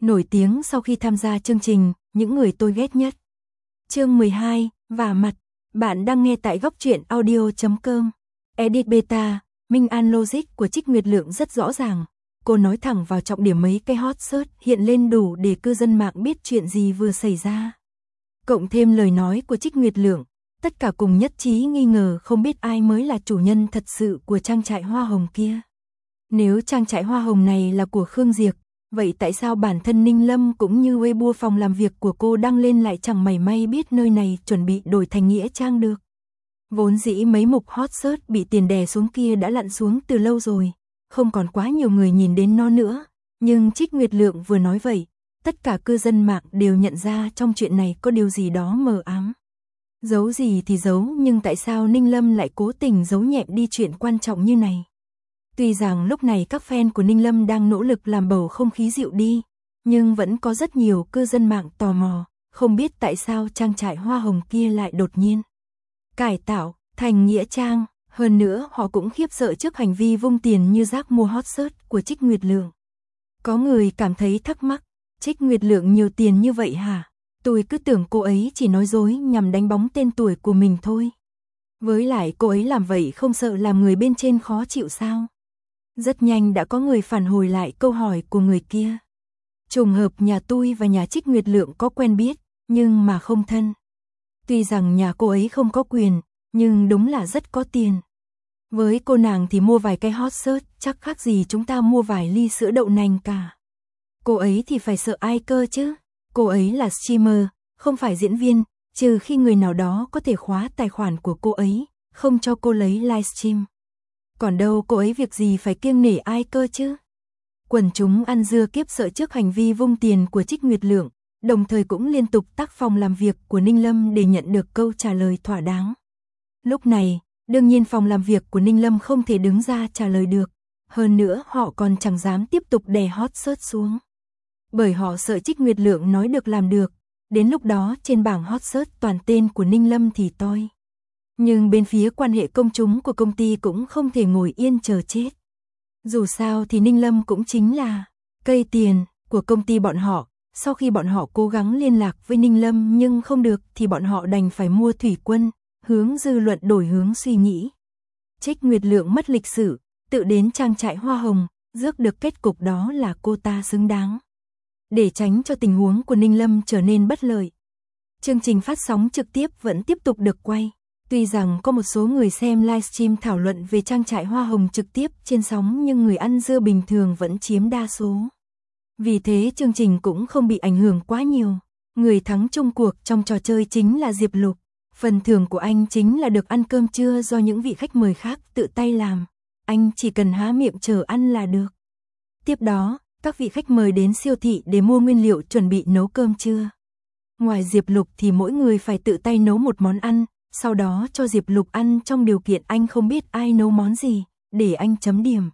Nổi tiếng sau khi tham gia chương trình Những người tôi ghét nhất. Chương 12, vả mặt. Bạn đang nghe tại góc truyện audio.com. Edit beta, Minh An logic của Trích Nguyệt Lượng rất rõ ràng. Cô nói thẳng vào trọng điểm mấy cái hot search hiện lên đủ để cư dân mạng biết chuyện gì vừa xảy ra. Cộng thêm lời nói của Trích Nguyệt Lượng, tất cả cùng nhất trí nghi ngờ không biết ai mới là chủ nhân thật sự của trang trại hoa hồng kia. Nếu trang trại hoa hồng này là của Khương Diệp, vậy tại sao bản thân Ninh Lâm cũng như Weibo phòng làm việc của cô đăng lên lại chẳng mảy may biết nơi này chuẩn bị đổi thành nghĩa trang được? Vốn dĩ mấy mục hot search bị tiền đè xuống kia đã lặn xuống từ lâu rồi, không còn quá nhiều người nhìn đến nó nữa, nhưng Trích Nguyệt Lượng vừa nói vậy, tất cả cư dân mạng đều nhận ra trong chuyện này có điều gì đó mờ ám. Giấu gì thì giấu, nhưng tại sao Ninh Lâm lại cố tình giấu nhẹm đi chuyện quan trọng như này? Tuy rằng lúc này các fan của Ninh Lâm đang nỗ lực làm bầu không khí dịu đi, nhưng vẫn có rất nhiều cư dân mạng tò mò, không biết tại sao trang trại hoa hồng kia lại đột nhiên cải tạo thành nghĩa trang. Hơn nữa họ cũng khiếp sợ trước hành vi vung tiền như rác mua hot search của Trích Nguyệt Lượng. Có người cảm thấy thắc mắc, Trích Nguyệt Lượng nhiều tiền như vậy hả? Tôi cứ tưởng cô ấy chỉ nói dối nhằm đánh bóng tên tuổi của mình thôi. Với lại cô ấy làm vậy không sợ làm người bên trên khó chịu sao? Rất nhanh đã có người phản hồi lại câu hỏi của người kia. Trùng hợp nhà tôi và nhà Trích Nguyệt Lượng có quen biết, nhưng mà không thân. Tuy rằng nhà cô ấy không có quyền, nhưng đúng là rất có tiền. Với cô nàng thì mua vài cái hot search chắc khác gì chúng ta mua vài ly sữa đậu nành cả. Cô ấy thì phải sợ ai cơ chứ? Cô ấy là streamer, không phải diễn viên, trừ khi người nào đó có thể khóa tài khoản của cô ấy, không cho cô lấy livestream. Còn đâu cô ấy việc gì phải kiêng nể ai cơ chứ? Quần chúng ăn dưa kiếp sợ trước hành vi vung tiền của Trích Nguyệt Lượng, đồng thời cũng liên tục tác phòng làm việc của Ninh Lâm để nhận được câu trả lời thỏa đáng. Lúc này, đương nhiên phòng làm việc của Ninh Lâm không thể đứng ra trả lời được, hơn nữa họ còn chẳng dám tiếp tục đè hot search xuống. Bởi họ sợ Trích Nguyệt Lượng nói được làm được, đến lúc đó trên bảng hot search toàn tên của Ninh Lâm thì toi. Nhưng bên phía quan hệ công chúng của công ty cũng không thể ngồi yên chờ chết. Dù sao thì Ninh Lâm cũng chính là cây tiền của công ty bọn họ, sau khi bọn họ cố gắng liên lạc với Ninh Lâm nhưng không được thì bọn họ đành phải mua thủy quân, hướng dư luận đổi hướng suy nghĩ. Trích Nguyệt Lượng mất lịch sử, tự đến trang trại hoa hồng, rước được kết cục đó là cô ta xứng đáng. Để tránh cho tình huống của Ninh Lâm trở nên bất lợi, chương trình phát sóng trực tiếp vẫn tiếp tục được quay. Tuy rằng có một số người xem livestream thảo luận về trang trại hoa hồng trực tiếp trên sóng nhưng người ăn dưa bình thường vẫn chiếm đa số. Vì thế chương trình cũng không bị ảnh hưởng quá nhiều. Người thắng chung cuộc trong trò chơi chính là Diệp Lục. Phần thưởng của anh chính là được ăn cơm trưa do những vị khách mời khác tự tay làm. Anh chỉ cần há miệng chờ ăn là được. Tiếp đó, các vị khách mời đến siêu thị để mua nguyên liệu chuẩn bị nấu cơm trưa. Ngoài Diệp Lục thì mỗi người phải tự tay nấu một món ăn, sau đó cho Diệp Lục ăn trong điều kiện anh không biết ai nấu món gì, để anh chấm điểm.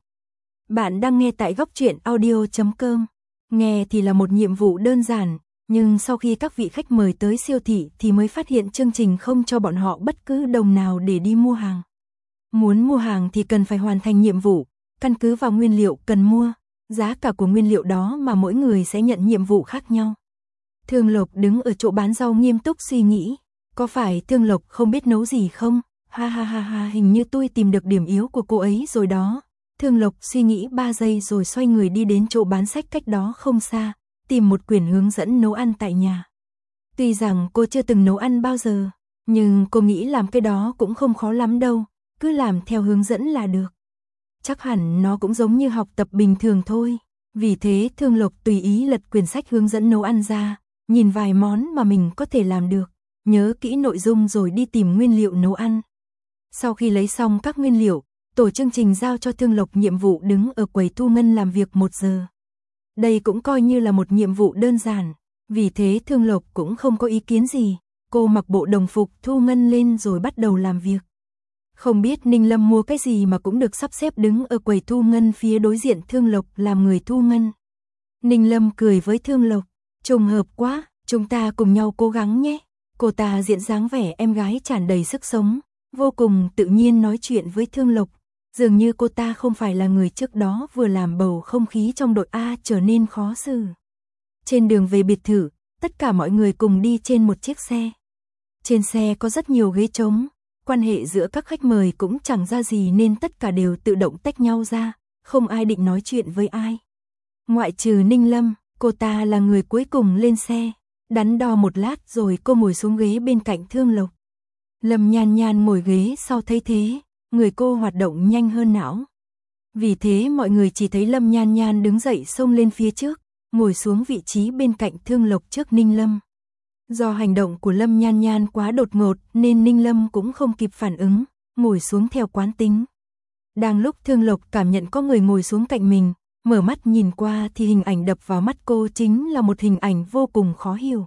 Bạn đang nghe tại góc truyện audio.com. Nghe thì là một nhiệm vụ đơn giản, nhưng sau khi các vị khách mời tới siêu thị thì mới phát hiện chương trình không cho bọn họ bất cứ đồng nào để đi mua hàng. Muốn mua hàng thì cần phải hoàn thành nhiệm vụ, căn cứ vào nguyên liệu cần mua, giá cả của nguyên liệu đó mà mỗi người sẽ nhận nhiệm vụ khác nhau. Thương Lộc đứng ở chỗ bán rau nghiêm túc suy nghĩ, có phải Thương Lộc không biết nấu gì không? Ha ha ha ha, hình như tôi tìm được điểm yếu của cô ấy rồi đó. Thương Lộc suy nghĩ 3 giây rồi xoay người đi đến chỗ bán sách cách đó không xa, tìm một quyển hướng dẫn nấu ăn tại nhà. Tuy rằng cô chưa từng nấu ăn bao giờ, nhưng cô nghĩ làm cái đó cũng không khó lắm đâu, cứ làm theo hướng dẫn là được. Chắc hẳn nó cũng giống như học tập bình thường thôi. Vì thế Thương Lộc tùy ý lật quyển sách hướng dẫn nấu ăn ra, nhìn vài món mà mình có thể làm được, nhớ kỹ nội dung rồi đi tìm nguyên liệu nấu ăn. Sau khi lấy xong các nguyên liệu, tổ chương trình giao cho Thương Lộc nhiệm vụ đứng ở quầy thu ngân làm việc 1 giờ. Đây cũng coi như là một nhiệm vụ đơn giản, vì thế Thương Lộc cũng không có ý kiến gì, cô mặc bộ đồng phục thu ngân lên rồi bắt đầu làm việc. Không biết Ninh Lâm mua cái gì mà cũng được sắp xếp đứng ở quầy thu ngân phía đối diện Thương Lộc làm người thu ngân. Ninh Lâm cười với Thương Lộc, trùng hợp quá, chúng ta cùng nhau cố gắng nhé. Cô ta diễn dáng vẻ em gái tràn đầy sức sống, vô cùng tự nhiên nói chuyện với Thương Lộc, dường như cô ta không phải là người trước đó vừa làm bầu không khí trong đội A trở nên khó xử. Trên đường về biệt thự, tất cả mọi người cùng đi trên một chiếc xe. Trên xe có rất nhiều ghế trống, quan hệ giữa các khách mời cũng chẳng ra gì nên tất cả đều tự động tách nhau ra, không ai định nói chuyện với ai. Ngoại trừ Ninh Lâm, cô ta là người cuối cùng lên xe, đắn đo một lát rồi cô ngồi xuống ghế bên cạnh Thương Lộc. Lâm Nhan Nhan ngồi ghế sau thấy thế, người cô hoạt động nhanh hơn não. Vì thế mọi người chỉ thấy Lâm Nhan Nhan đứng dậy xông lên phía trước, ngồi xuống vị trí bên cạnh Thương Lộc trước Ninh Lâm. Do hành động của Lâm Nhan Nhan quá đột ngột nên Ninh Lâm cũng không kịp phản ứng, ngồi xuống theo quán tính. Đang lúc Thương Lộc cảm nhận có người ngồi xuống cạnh mình, mở mắt nhìn qua thì hình ảnh đập vào mắt cô chính là một hình ảnh vô cùng khó hiểu.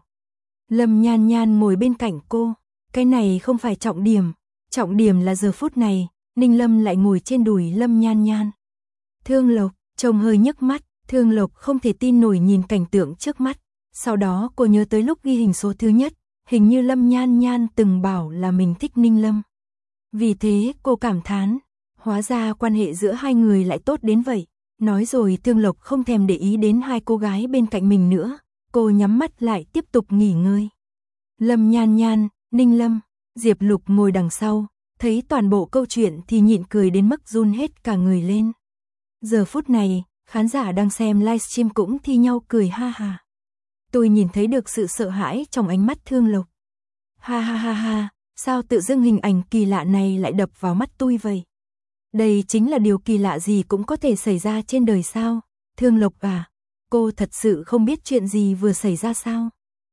Lâm Nhan Nhan ngồi bên cạnh cô, cái này không phải trọng điểm là giờ phút này, Ninh Lâm lại ngồi trên đùi Lâm Nhan Nhan. Thương Lộc, trông hơi nhức mắt, Thương Lộc không thể tin nổi nhìn cảnh tượng trước mắt. Sau đó cô nhớ tới lúc ghi hình số thứ nhất, hình như Lâm Nhan Nhan từng bảo là mình thích Ninh Lâm. Vì thế cô cảm thán, hóa ra quan hệ giữa hai người lại tốt đến vậy. Nói rồi Thương Lộc không thèm để ý đến hai cô gái bên cạnh mình nữa, cô nhắm mắt lại tiếp tục nghỉ ngơi. Lâm Nhan Nhan, Ninh Lâm, Diệp Lục ngồi đằng sau, thấy toàn bộ câu chuyện thì nhịn cười đến mức run hết cả người lên. Giờ phút này, khán giả đang xem livestream cũng thi nhau cười ha ha. Tôi nhìn thấy được sự sợ hãi trong ánh mắt Thương Lộc. Ha ha ha ha, sao tự dưng hình ảnh kỳ lạ này lại đập vào mắt tôi vậy? Đây chính là điều kỳ lạ gì cũng có thể xảy ra trên đời sao? Thương Lộc à, cô thật sự không biết chuyện gì vừa xảy ra sao?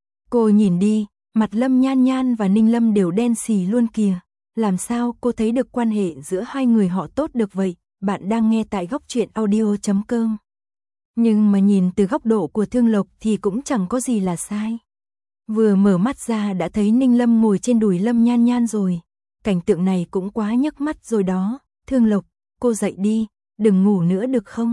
Cô nhìn đi, mặt Lâm Nhan Nhan và Ninh Lâm đều đen xì luôn kìa. Làm sao cô thấy được quan hệ giữa hai người họ tốt được vậy? Bạn đang nghe tại Góc Truyện Audio.com. Nhưng mà nhìn từ góc độ của Thương Lộc thì cũng chẳng có gì là sai. Vừa mở mắt ra đã thấy Ninh Lâm ngồi trên đùi Lâm Nhan Nhan rồi. Cảnh tượng này cũng quá nhức mắt rồi đó. Thương Lộc, cô dậy đi, đừng ngủ nữa được không?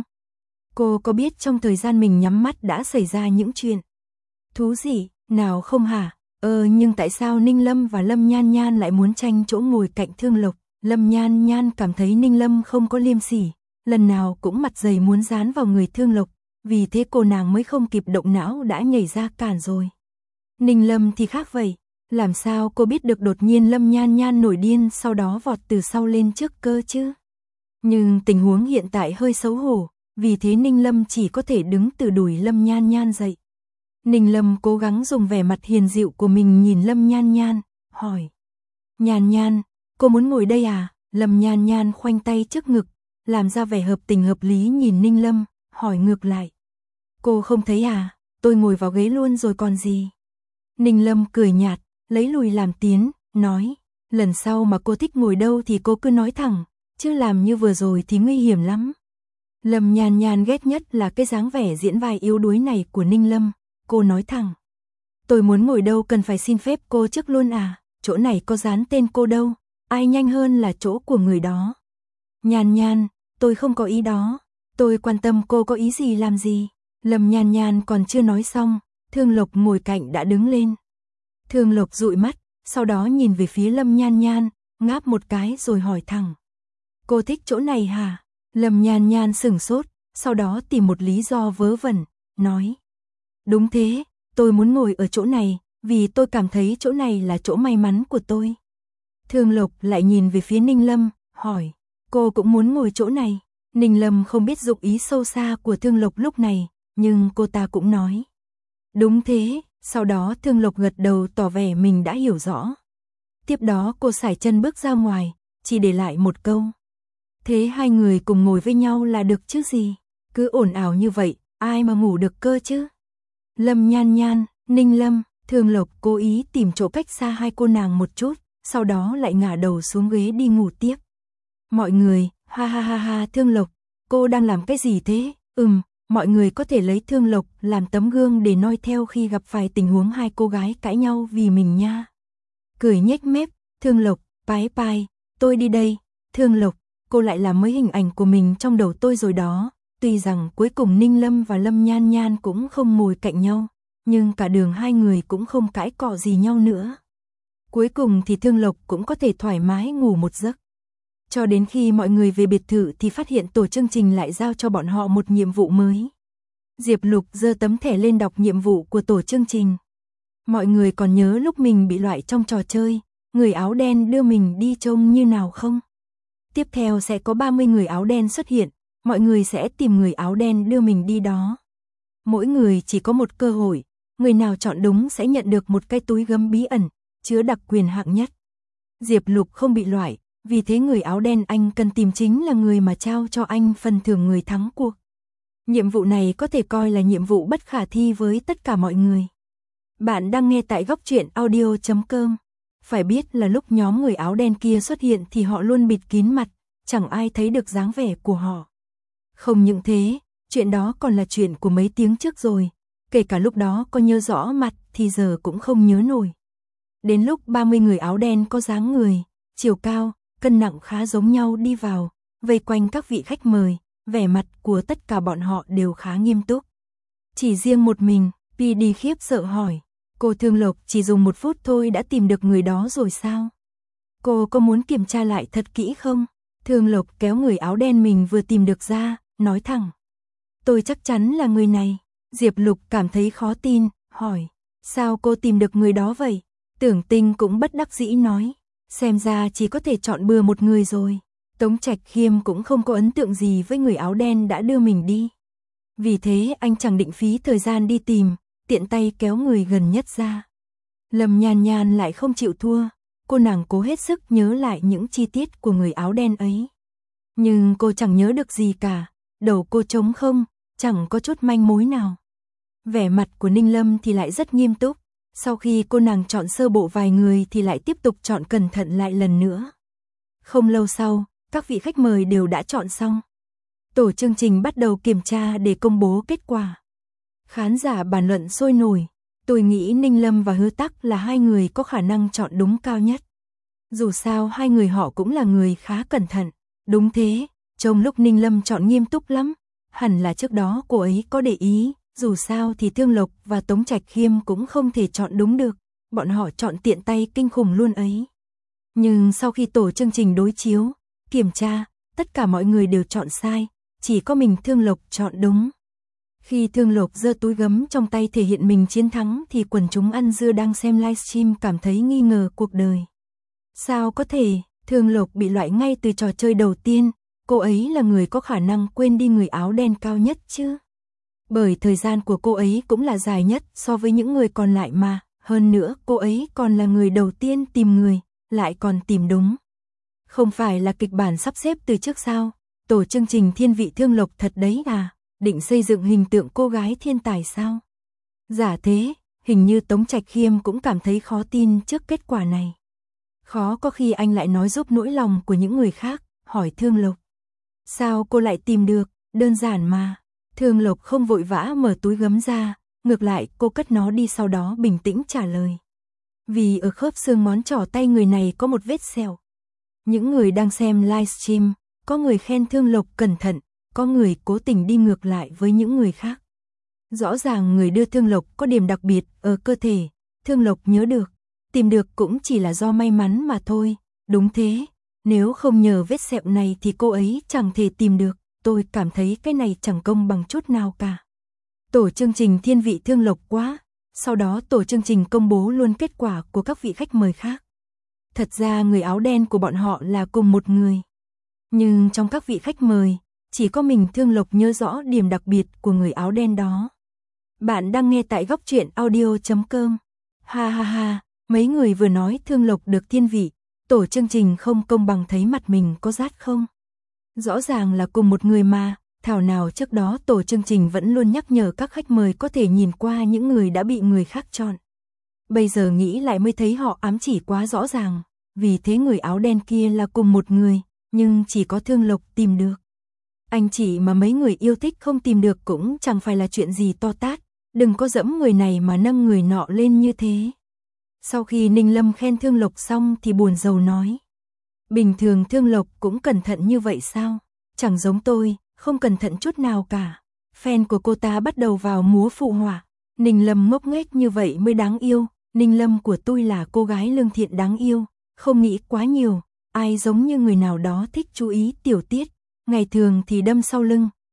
Cô có biết trong thời gian mình nhắm mắt đã xảy ra những chuyện thú gì, nào không hả? Nhưng tại sao Ninh Lâm và Lâm Nhan Nhan lại muốn tranh chỗ ngồi cạnh Thương Lộc? Lâm Nhan Nhan cảm thấy Ninh Lâm không có liêm sỉ, lần nào cũng mặt dày muốn dán vào người Thương Lộc, vì thế cô nàng mới không kịp động não đã nhảy ra cản rồi. Ninh Lâm thì khác vậy, làm sao cô biết được đột nhiên Lâm Nhan Nhan nổi điên sau đó vọt từ sau lên trước cơ chứ? Nhưng tình huống hiện tại hơi xấu hổ, vì thế Ninh Lâm chỉ có thể đứng từ đùi Lâm Nhan Nhan dậy. Ninh Lâm cố gắng dùng vẻ mặt hiền dịu của mình nhìn Lâm Nhan Nhan, hỏi. Nhan Nhan, cô muốn ngồi đây à? Lâm Nhan Nhan khoanh tay trước ngực, làm ra vẻ hợp tình hợp lý nhìn Ninh Lâm, hỏi ngược lại. Cô không thấy à? Tôi ngồi vào ghế luôn rồi còn gì? Ninh Lâm cười nhạt, lấy lùi làm tiến, nói. Lần sau mà cô thích ngồi đâu thì cô cứ nói thẳng, chứ làm như vừa rồi thì nguy hiểm lắm. Lâm Nhan Nhan ghét nhất là cái dáng vẻ diễn vai yếu đuối này của Ninh Lâm. Cô nói thẳng. Tôi muốn ngồi đâu cần phải xin phép cô trước luôn à? Chỗ này có dán tên cô đâu, ai nhanh hơn là chỗ của người đó. Nhan Nhan, tôi không có ý đó, tôi quan tâm cô có ý gì làm gì. Lâm Nhan Nhan còn chưa nói xong, Thương Lộc ngồi cạnh đã đứng lên. Thương Lộc dụi mắt, sau đó nhìn về phía Lâm Nhan Nhan, ngáp một cái rồi hỏi thẳng. Cô thích chỗ này hả? Lâm Nhan Nhan sửng sốt, sau đó tìm một lý do vớ vẩn, nói. Đúng thế, tôi muốn ngồi ở chỗ này, vì tôi cảm thấy chỗ này là chỗ may mắn của tôi. Thương Lộc lại nhìn về phía Ninh Lâm, hỏi. Cô cũng muốn ngồi chỗ này? Ninh Lâm không biết dụng ý sâu xa của Thương Lộc lúc này, nhưng cô ta cũng nói. Đúng thế, sau đó Thương Lộc gật đầu tỏ vẻ mình đã hiểu rõ. Tiếp đó cô sải chân bước ra ngoài, chỉ để lại một câu. Thế hai người cùng ngồi với nhau là được chứ gì? Cứ ồn ào như vậy, ai mà ngủ được cơ chứ? Lâm Nhan Nhan, Ninh Lâm, Thương Lộc cố ý tìm chỗ cách xa hai cô nàng một chút, sau đó lại ngả đầu xuống ghế đi ngủ tiếp. Mọi người, ha ha ha ha, Thương Lộc, cô đang làm cái gì thế? Mọi người có thể lấy Thương Lộc làm tấm gương để noi theo khi gặp phải tình huống hai cô gái cãi nhau vì mình nha. Cười nhếch mép, Thương Lộc, bái bai, tôi đi đây. Thương Lộc, cô lại làm mấy hình ảnh của mình trong đầu tôi rồi đó. Tuy rằng cuối cùng Ninh Lâm và Lâm Nhan Nhan cũng không ngồi cạnh nhau, nhưng cả đường hai người cũng không cãi cọ gì nhau nữa. Cuối cùng thì Thương Lộc cũng có thể thoải mái ngủ một giấc. Cho đến khi mọi người về biệt thự thì phát hiện tổ chương trình lại giao cho bọn họ một nhiệm vụ mới. Diệp Lục giơ tấm thẻ lên đọc nhiệm vụ của tổ chương trình. Mọi người còn nhớ lúc mình bị loại trong trò chơi, người áo đen đưa mình đi trông như nào không? Tiếp theo sẽ có 30 người áo đen xuất hiện, mọi người sẽ tìm người áo đen đưa mình đi đó. Mỗi người chỉ có một cơ hội, người nào chọn đúng sẽ nhận được một cái túi gấm bí ẩn, chứa đặc quyền hạng nhất. Diệp Lục không bị loại, vì thế người áo đen anh cần tìm chính là người mà trao cho anh phần thưởng người thắng cuộc. Nhiệm vụ này có thể coi là nhiệm vụ bất khả thi với tất cả mọi người. Bạn đang nghe tại góc truyện audio.com. Phải biết là lúc nhóm người áo đen kia xuất hiện thì họ luôn bịt kín mặt, chẳng ai thấy được dáng vẻ của họ. Không những thế, chuyện đó còn là chuyện của mấy tiếng trước rồi, kể cả lúc đó có nhớ rõ mặt thì giờ cũng không nhớ nổi. Đến lúc 30 người áo đen có dáng người, chiều cao, cân nặng khá giống nhau đi vào, vây quanh các vị khách mời, vẻ mặt của tất cả bọn họ đều khá nghiêm túc. Chỉ riêng một mình, PD khiếp sợ hỏi, cô Thương Lộc chỉ dùng 1 phút thôi đã tìm được người đó rồi sao? Cô có muốn kiểm tra lại thật kỹ không? Thương Lộc kéo người áo đen mình vừa tìm được ra, nói thẳng. Tôi chắc chắn là người này. Diệp Lục cảm thấy khó tin, hỏi, sao cô tìm được người đó vậy? Tưởng Tinh cũng bất đắc dĩ nói, xem ra chỉ có thể chọn bừa một người rồi. Tống Trạch Khiêm cũng không có ấn tượng gì với người áo đen đã đưa mình đi. Vì thế anh chẳng định phí thời gian đi tìm, tiện tay kéo người gần nhất ra. Lâm Nhan Nhan lại không chịu thua, cô nàng cố hết sức nhớ lại những chi tiết của người áo đen ấy. Nhưng cô chẳng nhớ được gì cả, đầu cô trống không, chẳng có chút manh mối nào. Vẻ mặt của Ninh Lâm thì lại rất nghiêm túc, sau khi cô nàng chọn sơ bộ vài người thì lại tiếp tục chọn cẩn thận lại lần nữa. Không lâu sau, các vị khách mời đều đã chọn xong. Tổ chương trình bắt đầu kiểm tra để công bố kết quả. Khán giả bàn luận sôi nổi, tôi nghĩ Ninh Lâm và Hứa Tắc là hai người có khả năng chọn đúng cao nhất. Dù sao hai người họ cũng là người khá cẩn thận. Đúng thế, trong lúc Ninh Lâm chọn nghiêm túc lắm, hẳn là trước đó cô ấy có để ý, dù sao thì Thương Lộc và Tống Trạch Khiêm cũng không thể chọn đúng được, bọn họ chọn tiện tay kinh khủng luôn ấy. Nhưng sau khi tổ chương trình đối chiếu, kiểm tra, tất cả mọi người đều chọn sai, chỉ có mình Thương Lộc chọn đúng. Khi Thương Lộc giơ túi gấm trong tay thể hiện mình chiến thắng thì quần chúng ăn dưa đang xem livestream cảm thấy nghi ngờ cuộc đời. Sao có thể, Thương Lộc bị loại ngay từ trò chơi đầu tiên, cô ấy là người có khả năng quên đi người áo đen cao nhất chứ. Bởi thời gian của cô ấy cũng là dài nhất so với những người còn lại mà, hơn nữa cô ấy còn là người đầu tiên tìm người, lại còn tìm đúng. Không phải là kịch bản sắp xếp từ trước sao, tổ chương trình thiên vị Thương Lộc thật đấy à, định xây dựng hình tượng cô gái thiên tài sao? Giả thế, hình như Tống Trạch Khiêm cũng cảm thấy khó tin trước kết quả này. Khó có khi anh lại nói giúp nỗi lòng của những người khác, hỏi Thương Lộc. Sao cô lại tìm được, đơn giản mà. Thương Lộc không vội vã mở túi gấm ra, ngược lại cô cất nó đi sau đó bình tĩnh trả lời. Vì ở khớp xương ngón trỏ tay người này có một vết sẹo. Những người đang xem livestream, có người khen Thương Lộc cẩn thận, có người cố tình đi ngược lại với những người khác. Rõ ràng người đưa Thương Lộc có điểm đặc biệt ở cơ thể, Thương Lộc nhớ được, tìm được cũng chỉ là do may mắn mà thôi, đúng thế, nếu không nhờ vết sẹo này thì cô ấy chẳng thể tìm được, tôi cảm thấy cái này chẳng công bằng chút nào cả. Tổ chương trình thiên vị Thương Lộc quá, sau đó tổ chương trình công bố luôn kết quả của các vị khách mời khác. Thật ra người áo đen của bọn họ là cùng một người. Nhưng trong các vị khách mời, chỉ có mình Thương Lộc nhớ rõ điểm đặc biệt của người áo đen đó. Bạn đang nghe tại góc truyện audio.com. Ha ha ha, mấy người vừa nói Thương Lộc được thiên vị, tổ chương trình không công bằng thấy mặt mình có rát không? Rõ ràng là cùng một người mà, thảo nào trước đó tổ chương trình vẫn luôn nhắc nhở các khách mời có thể nhìn qua những người đã bị người khác chọn. Bây giờ nghĩ lại mới thấy họ ám chỉ quá rõ ràng, vì thế người áo đen kia là cùng một người, nhưng chỉ có Thương Lộc tìm được. Anh chị mà mấy người yêu thích không tìm được cũng chẳng phải là chuyện gì to tát, đừng có dẫm người này mà nâng người nọ lên như thế. Sau khi Ninh Lâm khen Thương Lộc xong thì buồn rầu nói. Bình thường Thương Lộc cũng cẩn thận như vậy sao? Chẳng giống tôi, không cẩn thận chút nào cả. Fan của cô ta bắt đầu vào múa phụ họa. Ninh Lâm ngốc nghếch như vậy mới đáng yêu. Ninh Lâm của tôi là cô gái lương thiện đáng yêu, không nghĩ quá nhiều. Ai giống như người nào đó thích chú ý tiểu tiết, ngày thường thì đâm sau lưng,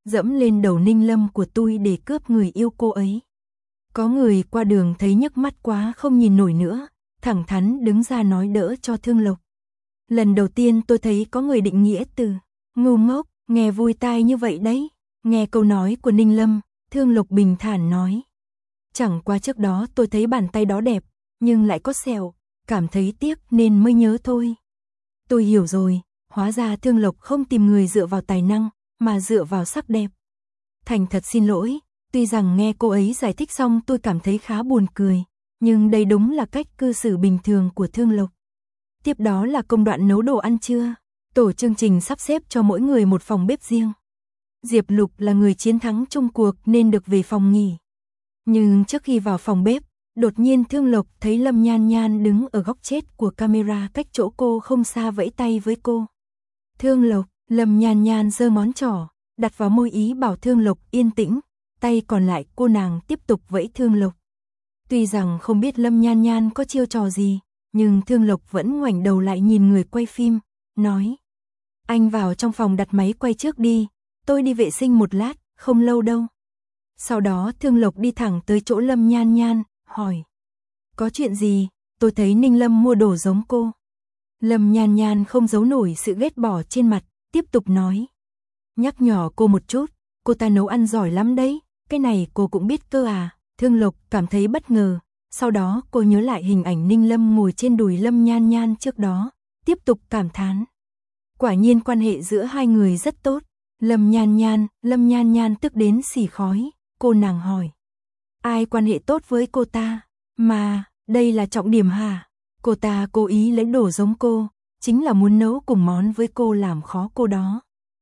dẫm lên đầu Ninh Lâm của tôi để cướp người yêu cô ấy. Có người qua đường thấy nhức mắt quá không nhìn nổi nữa, thẳng thắn đứng ra nói đỡ cho Thương Lộc. Lần đầu tiên tôi thấy có người định nghĩa từ ngu ngốc, nghe vui tai như vậy đấy. Nghe câu nói của Ninh Lâm, Thương Lộc bình thản nói. Chẳng qua trước đó tôi thấy bàn tay đó đẹp, nhưng lại có sẹo, cảm thấy tiếc nên mới nhớ thôi. Tôi hiểu rồi, hóa ra Thương Lộc không tìm người dựa vào tài năng, mà dựa vào sắc đẹp. Thành thật xin lỗi, tuy rằng nghe cô ấy giải thích xong tôi cảm thấy khá buồn cười, nhưng đây đúng là cách cư xử bình thường của Thương Lộc. Tiếp đó là công đoạn nấu đồ ăn trưa. Tổ chương trình sắp xếp cho mỗi người một phòng bếp riêng. Diệp Lục là người chiến thắng chung cuộc nên được về phòng nghỉ. Nhưng trước khi vào phòng bếp, đột nhiên Thương Lộc thấy Lâm Nhan Nhan đứng ở góc chết của camera cách chỗ cô không xa vẫy tay với cô. Thương Lộc, Lâm Nhan Nhan giơ ngón trỏ, đặt vào môi ý bảo Thương Lộc yên tĩnh, tay còn lại cô nàng tiếp tục vẫy Thương Lộc. Tuy rằng không biết Lâm Nhan Nhan có chiêu trò gì, nhưng Thương Lộc vẫn ngoảnh đầu lại nhìn người quay phim, nói. Anh vào trong phòng đặt máy quay trước đi, tôi đi vệ sinh một lát, không lâu đâu. Sau đó Thương Lộc đi thẳng tới chỗ Lâm Nhan Nhan, hỏi. Có chuyện gì, tôi thấy Ninh Lâm mua đồ giống cô. Lâm Nhan Nhan không giấu nổi sự ghét bỏ trên mặt, tiếp tục nói. Nhắc nhở cô một chút, cô ta nấu ăn giỏi lắm đấy, cái này cô cũng biết cơ à. Thương Lộc cảm thấy bất ngờ, sau đó cô nhớ lại hình ảnh Ninh Lâm ngồi trên đùi Lâm Nhan Nhan trước đó, tiếp tục cảm thán. Quả nhiên quan hệ giữa hai người rất tốt. Lâm Nhan Nhan tức đến xì khói, cô nàng hỏi. Ai quan hệ tốt với cô ta? Mà, đây là trọng điểm hả? Cô ta cố ý lấy đồ giống cô, chính là muốn nấu cùng món với cô làm khó cô đó.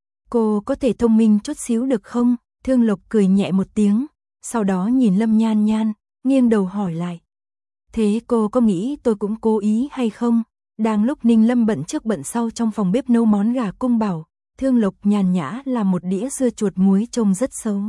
Cô có thể thông minh chút xíu được không? Thương Lộc cười nhẹ một tiếng, sau đó nhìn Lâm Nhan Nhan, nghiêng đầu hỏi lại. Thế cô có nghĩ tôi cũng cố ý hay không? Đang lúc Ninh Lâm bận trước bận sau trong phòng bếp nấu món gà cung bảo, Thương Lộc nhàn nhã làm một đĩa dưa chuột muối trông rất xấu.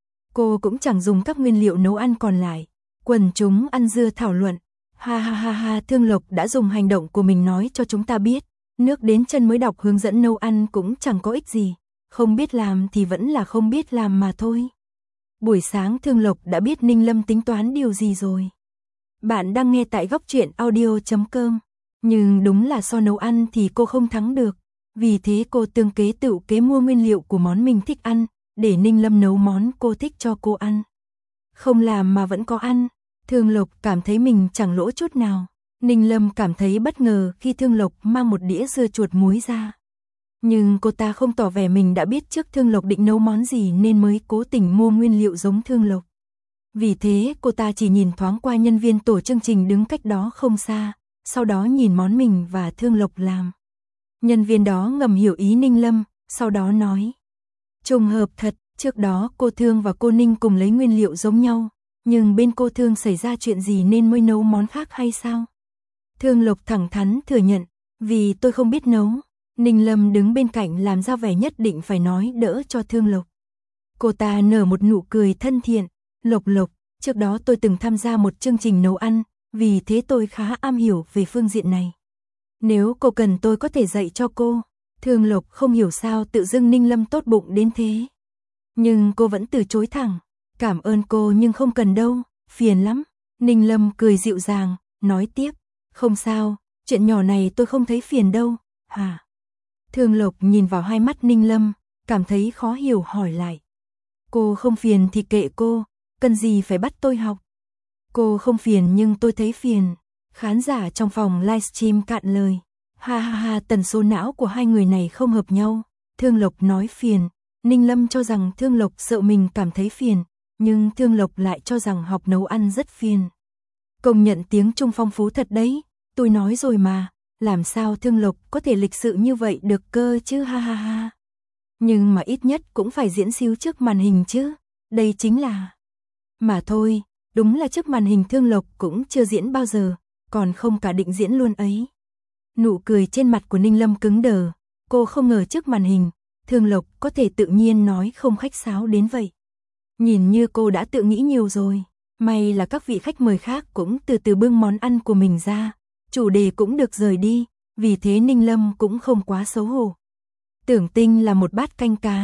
Cô cũng chẳng dùng các nguyên liệu nấu ăn còn lại. Quần chúng ăn dưa thảo luận. Ha ha ha ha, Thương Lộc đã dùng hành động của mình nói cho chúng ta biết. Nước đến chân mới đọc hướng dẫn nấu ăn cũng chẳng có ích gì. Không biết làm thì vẫn là không biết làm mà thôi. Buổi sáng Thương Lộc đã biết Ninh Lâm tính toán điều gì rồi. Bạn đang nghe tại góc truyện audio.com. Nhưng đúng là so nấu ăn thì cô không thắng được. Vì thế cô tương kế tựu kế mua nguyên liệu của món mình thích ăn, để Ninh Lâm nấu món cô thích cho cô ăn. Không làm mà vẫn có ăn, Thương Lộc cảm thấy mình chẳng lỗ chút nào. Ninh Lâm cảm thấy bất ngờ khi Thương Lộc mang một đĩa dưa chuột muối ra. Nhưng cô ta không tỏ vẻ mình đã biết trước Thương Lộc định nấu món gì nên mới cố tình mua nguyên liệu giống Thương Lộc. Vì thế cô ta chỉ nhìn thoáng qua nhân viên tổ chương trình đứng cách đó không xa, sau đó nhìn món mình và Thương Lộc làm. Nhân viên đó ngầm hiểu ý Ninh Lâm, sau đó nói. Trùng hợp thật, trước đó cô Thương và cô Ninh cùng lấy nguyên liệu giống nhau, nhưng bên cô Thương xảy ra chuyện gì nên mới nấu món khác hay sao? Thương Lộc thẳng thắn thừa nhận, vì tôi không biết nấu. Ninh Lâm đứng bên cạnh làm ra vẻ nhất định phải nói đỡ cho Thương Lộc. Cô ta nở một nụ cười thân thiện, Lộc, trước đó tôi từng tham gia một chương trình nấu ăn, vì thế tôi khá am hiểu về phương diện này. Nếu cô cần tôi có thể dạy cho cô. Thương Lộc không hiểu sao tự dưng Ninh Lâm tốt bụng đến thế. Nhưng cô vẫn từ chối thẳng. Cảm ơn cô nhưng không cần đâu, phiền lắm. Ninh Lâm cười dịu dàng, nói tiếp. Không sao, chuyện nhỏ này tôi không thấy phiền đâu, hả? Thương Lộc nhìn vào hai mắt Ninh Lâm, cảm thấy khó hiểu hỏi lại. Cô không phiền thì kệ cô, cần gì phải bắt tôi học? Cô không phiền nhưng tôi thấy phiền. Khán giả trong phòng livestream cạn lời. Ha ha ha, tần số não của hai người này không hợp nhau. Thương Lộc nói phiền. Ninh Lâm cho rằng Thương Lộc sợ mình cảm thấy phiền, nhưng Thương Lộc lại cho rằng học nấu ăn rất phiền. Công nhận tiếng Trung phong phú thật đấy, tôi nói rồi mà, làm sao Thương Lộc có thể lịch sự như vậy được cơ chứ, ha ha ha. Nhưng mà ít nhất cũng phải diễn xíu trước màn hình chứ, đây chính là... Mà thôi, đúng là trước màn hình Thương Lộc cũng chưa diễn bao giờ, còn không cả định diễn luôn ấy. Nụ cười trên mặt của Ninh Lâm cứng đờ, cô không ngờ trước màn hình, Thương Lộc có thể tự nhiên nói không khách sáo đến vậy. Nhìn như cô đã tự nghĩ nhiều rồi, may là các vị khách mời khác cũng từ từ bưng món ăn của mình ra, chủ đề cũng được rời đi, vì thế Ninh Lâm cũng không quá xấu hổ. Tưởng Tinh là một bát canh cá,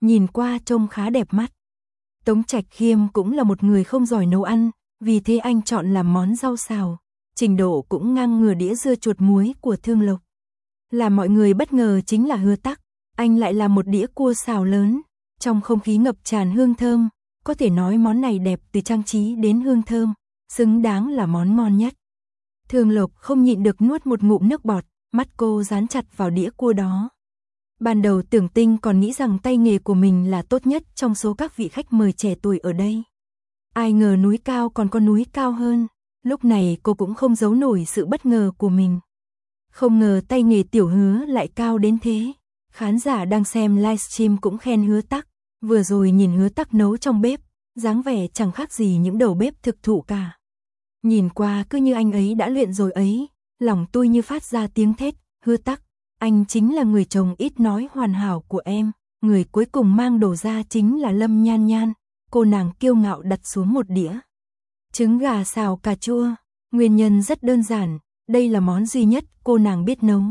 nhìn qua trông khá đẹp mắt. Tống Trạch Khiêm cũng là một người không giỏi nấu ăn, vì thế anh chọn làm món rau xào, trình độ cũng ngang ngửa đĩa dưa chuột muối của Thương Lộc. Làm mọi người bất ngờ chính là Hứa Tắc, anh lại làm một đĩa cua xào lớn, trong không khí ngập tràn hương thơm, có thể nói món này đẹp từ trang trí đến hương thơm, xứng đáng là món ngon nhất. Thương Lộc không nhịn được nuốt một ngụm nước bọt, mắt cô dán chặt vào đĩa cua đó. Ban đầu Tưởng Tinh còn nghĩ rằng tay nghề của mình là tốt nhất trong số các vị khách mời trẻ tuổi ở đây. Ai ngờ núi cao còn có núi cao hơn, lúc này cô cũng không giấu nổi sự bất ngờ của mình. Không ngờ tay nghề Tiểu Hứa lại cao đến thế. Khán giả đang xem livestream cũng khen Hứa Tắc, vừa rồi nhìn Hứa Tắc nấu trong bếp, dáng vẻ chẳng khác gì những đầu bếp thực thụ cả. Nhìn qua cứ như anh ấy đã luyện rồi ấy, lòng tôi như phát ra tiếng thét, Hứa Tắc, anh chính là người chồng ít nói hoàn hảo của em, người cuối cùng mang đồ ra chính là Lâm Nhan Nhan, cô nàng kiêu ngạo đặt xuống một đĩa. Trứng gà xào cà chua, nguyên nhân rất đơn giản, đây là món duy nhất cô nàng biết nấu.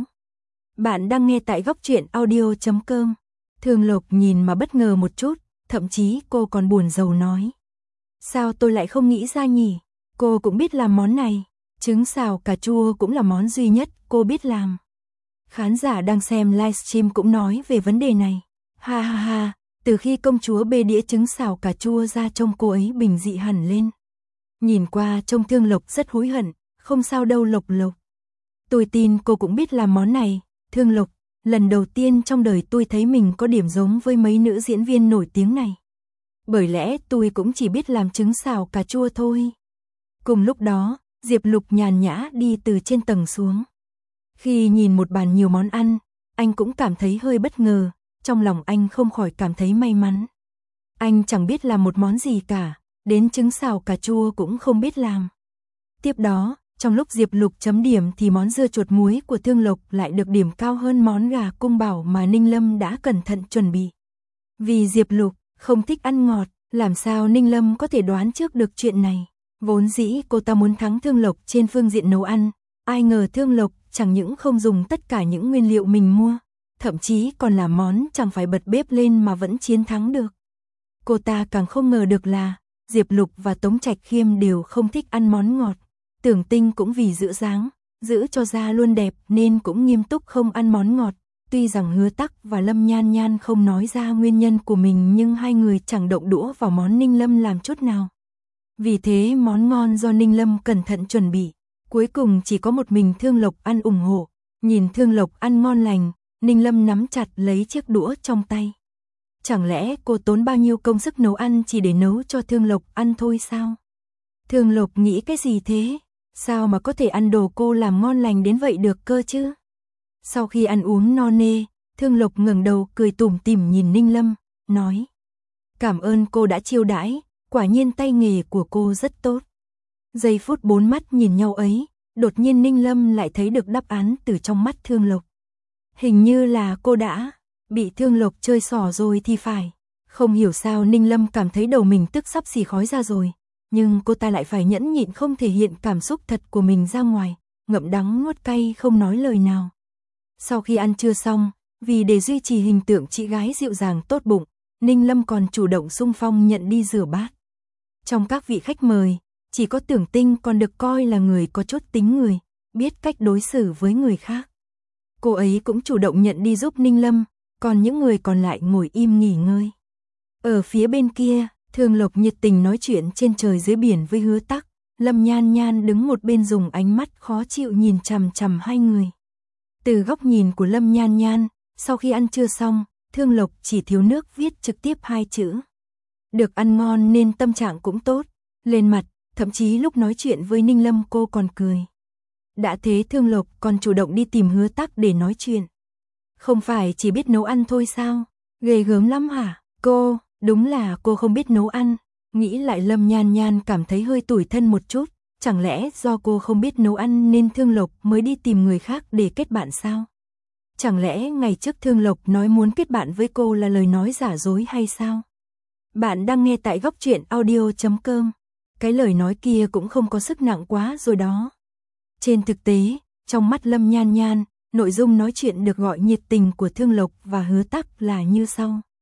Bạn đang nghe tại góc truyện audio.com. Thương Lộc nhìn mà bất ngờ một chút, thậm chí cô còn buồn rầu nói. Sao tôi lại không nghĩ ra nhỉ? Cô cũng biết làm món này, trứng xào cà chua cũng là món duy nhất cô biết làm. Khán giả đang xem livestream cũng nói về vấn đề này. Ha ha ha, từ khi công chúa bê đĩa trứng xào cà chua ra trông cô ấy bình dị hẳn lên. Nhìn qua trông Thương Lộc rất hối hận, không sao đâu Lộc Lộc. Tôi tin cô cũng biết làm món này, Thương Lộc, lần đầu tiên trong đời tôi thấy mình có điểm giống với mấy nữ diễn viên nổi tiếng này. Bởi lẽ tôi cũng chỉ biết làm trứng xào cà chua thôi. Cùng lúc đó, Diệp Lục nhàn nhã đi từ trên tầng xuống. Khi nhìn một bàn nhiều món ăn, anh cũng cảm thấy hơi bất ngờ, trong lòng anh không khỏi cảm thấy may mắn. Anh chẳng biết làm một món gì cả, đến trứng xào cà chua cũng không biết làm. Tiếp đó, trong lúc Diệp Lục chấm điểm thì món dưa chuột muối của Thương Lộc lại được điểm cao hơn món gà cung bảo mà Ninh Lâm đã cẩn thận chuẩn bị. Vì Diệp Lục không thích ăn ngọt, làm sao Ninh Lâm có thể đoán trước được chuyện này. Vốn dĩ cô ta muốn thắng Thương Lộc trên phương diện nấu ăn, ai ngờ Thương Lộc chẳng những không dùng tất cả những nguyên liệu mình mua, thậm chí còn làm món chẳng phải bật bếp lên mà vẫn chiến thắng được. Cô ta càng không ngờ được là Diệp Lục và Tống Trạch Khiêm đều không thích ăn món ngọt. Tưởng Tinh cũng vì giữ dáng, giữ cho da luôn đẹp nên cũng nghiêm túc không ăn món ngọt. Tuy rằng Hứa Tắc và Lâm Nhan Nhan không nói ra nguyên nhân của mình nhưng hai người chẳng động đũa vào món Ninh Lâm làm chút nào. Vì thế món ngon do Ninh Lâm cẩn thận chuẩn bị, cuối cùng chỉ có một mình Thương Lộc ăn ủng hộ. Nhìn Thương Lộc ăn ngon lành, Ninh Lâm nắm chặt lấy chiếc đũa trong tay. Chẳng lẽ cô tốn bao nhiêu công sức nấu ăn chỉ để nấu cho Thương Lộc ăn thôi sao? Thương Lộc nghĩ cái gì thế? Sao mà có thể ăn đồ cô làm ngon lành đến vậy được cơ chứ? Sau khi ăn uống no nê, Thương Lộc ngẩng đầu cười tủm tỉm nhìn Ninh Lâm, nói: "Cảm ơn cô đã chiêu đãi, quả nhiên tay nghề của cô rất tốt." Giây phút bốn mắt nhìn nhau ấy, đột nhiên Ninh Lâm lại thấy được đáp án từ trong mắt Thương Lộc. Hình như là cô đã bị Thương Lộc chơi xỏ rồi thì phải. Không hiểu sao Ninh Lâm cảm thấy đầu mình tức sắp xì khói ra rồi. Nhưng cô ta lại phải nhẫn nhịn không thể hiện cảm xúc thật của mình ra ngoài, ngậm đắng nuốt cay không nói lời nào. Sau khi ăn trưa xong, vì để duy trì hình tượng chị gái dịu dàng tốt bụng, Ninh Lâm còn chủ động xung phong nhận đi rửa bát. Trong các vị khách mời, chỉ có Tưởng Tinh còn được coi là người có chút tính người, biết cách đối xử với người khác. Cô ấy cũng chủ động nhận đi giúp Ninh Lâm, còn những người còn lại ngồi im nghỉ ngơi. Ở phía bên kia, Thương Lộc nhiệt tình nói chuyện trên trời dưới biển với Hứa Tắc, Lâm Nhan Nhan đứng một bên dùng ánh mắt khó chịu nhìn chằm chằm hai người. Từ góc nhìn của Lâm Nhan Nhan, sau khi ăn trưa xong, Thương Lộc chỉ thiếu nước viết trực tiếp hai chữ. Được ăn ngon nên tâm trạng cũng tốt, lên mặt, thậm chí lúc nói chuyện với Ninh Lâm cô còn cười. Đã thế Thương Lộc còn chủ động đi tìm Hứa Tắc để nói chuyện. Không phải chỉ biết nấu ăn thôi sao? Ghê gớm lắm hả? Cô, đúng là cô không biết nấu ăn. Nghĩ lại Lâm Nhan Nhan cảm thấy hơi tủi thân một chút. Chẳng lẽ do cô không biết nấu ăn nên Thương Lộc mới đi tìm người khác để kết bạn sao? Chẳng lẽ ngày trước Thương Lộc nói muốn kết bạn với cô là lời nói giả dối hay sao? Bạn đang nghe tại góc truyện audio.com. Cái lời nói kia cũng không có sức nặng quá rồi đó. Trên thực tế, trong mắt Lâm Nhan Nhan, nội dung nói chuyện được gọi nhiệt tình của Thương Lộc và Hứa Tắc là như sau.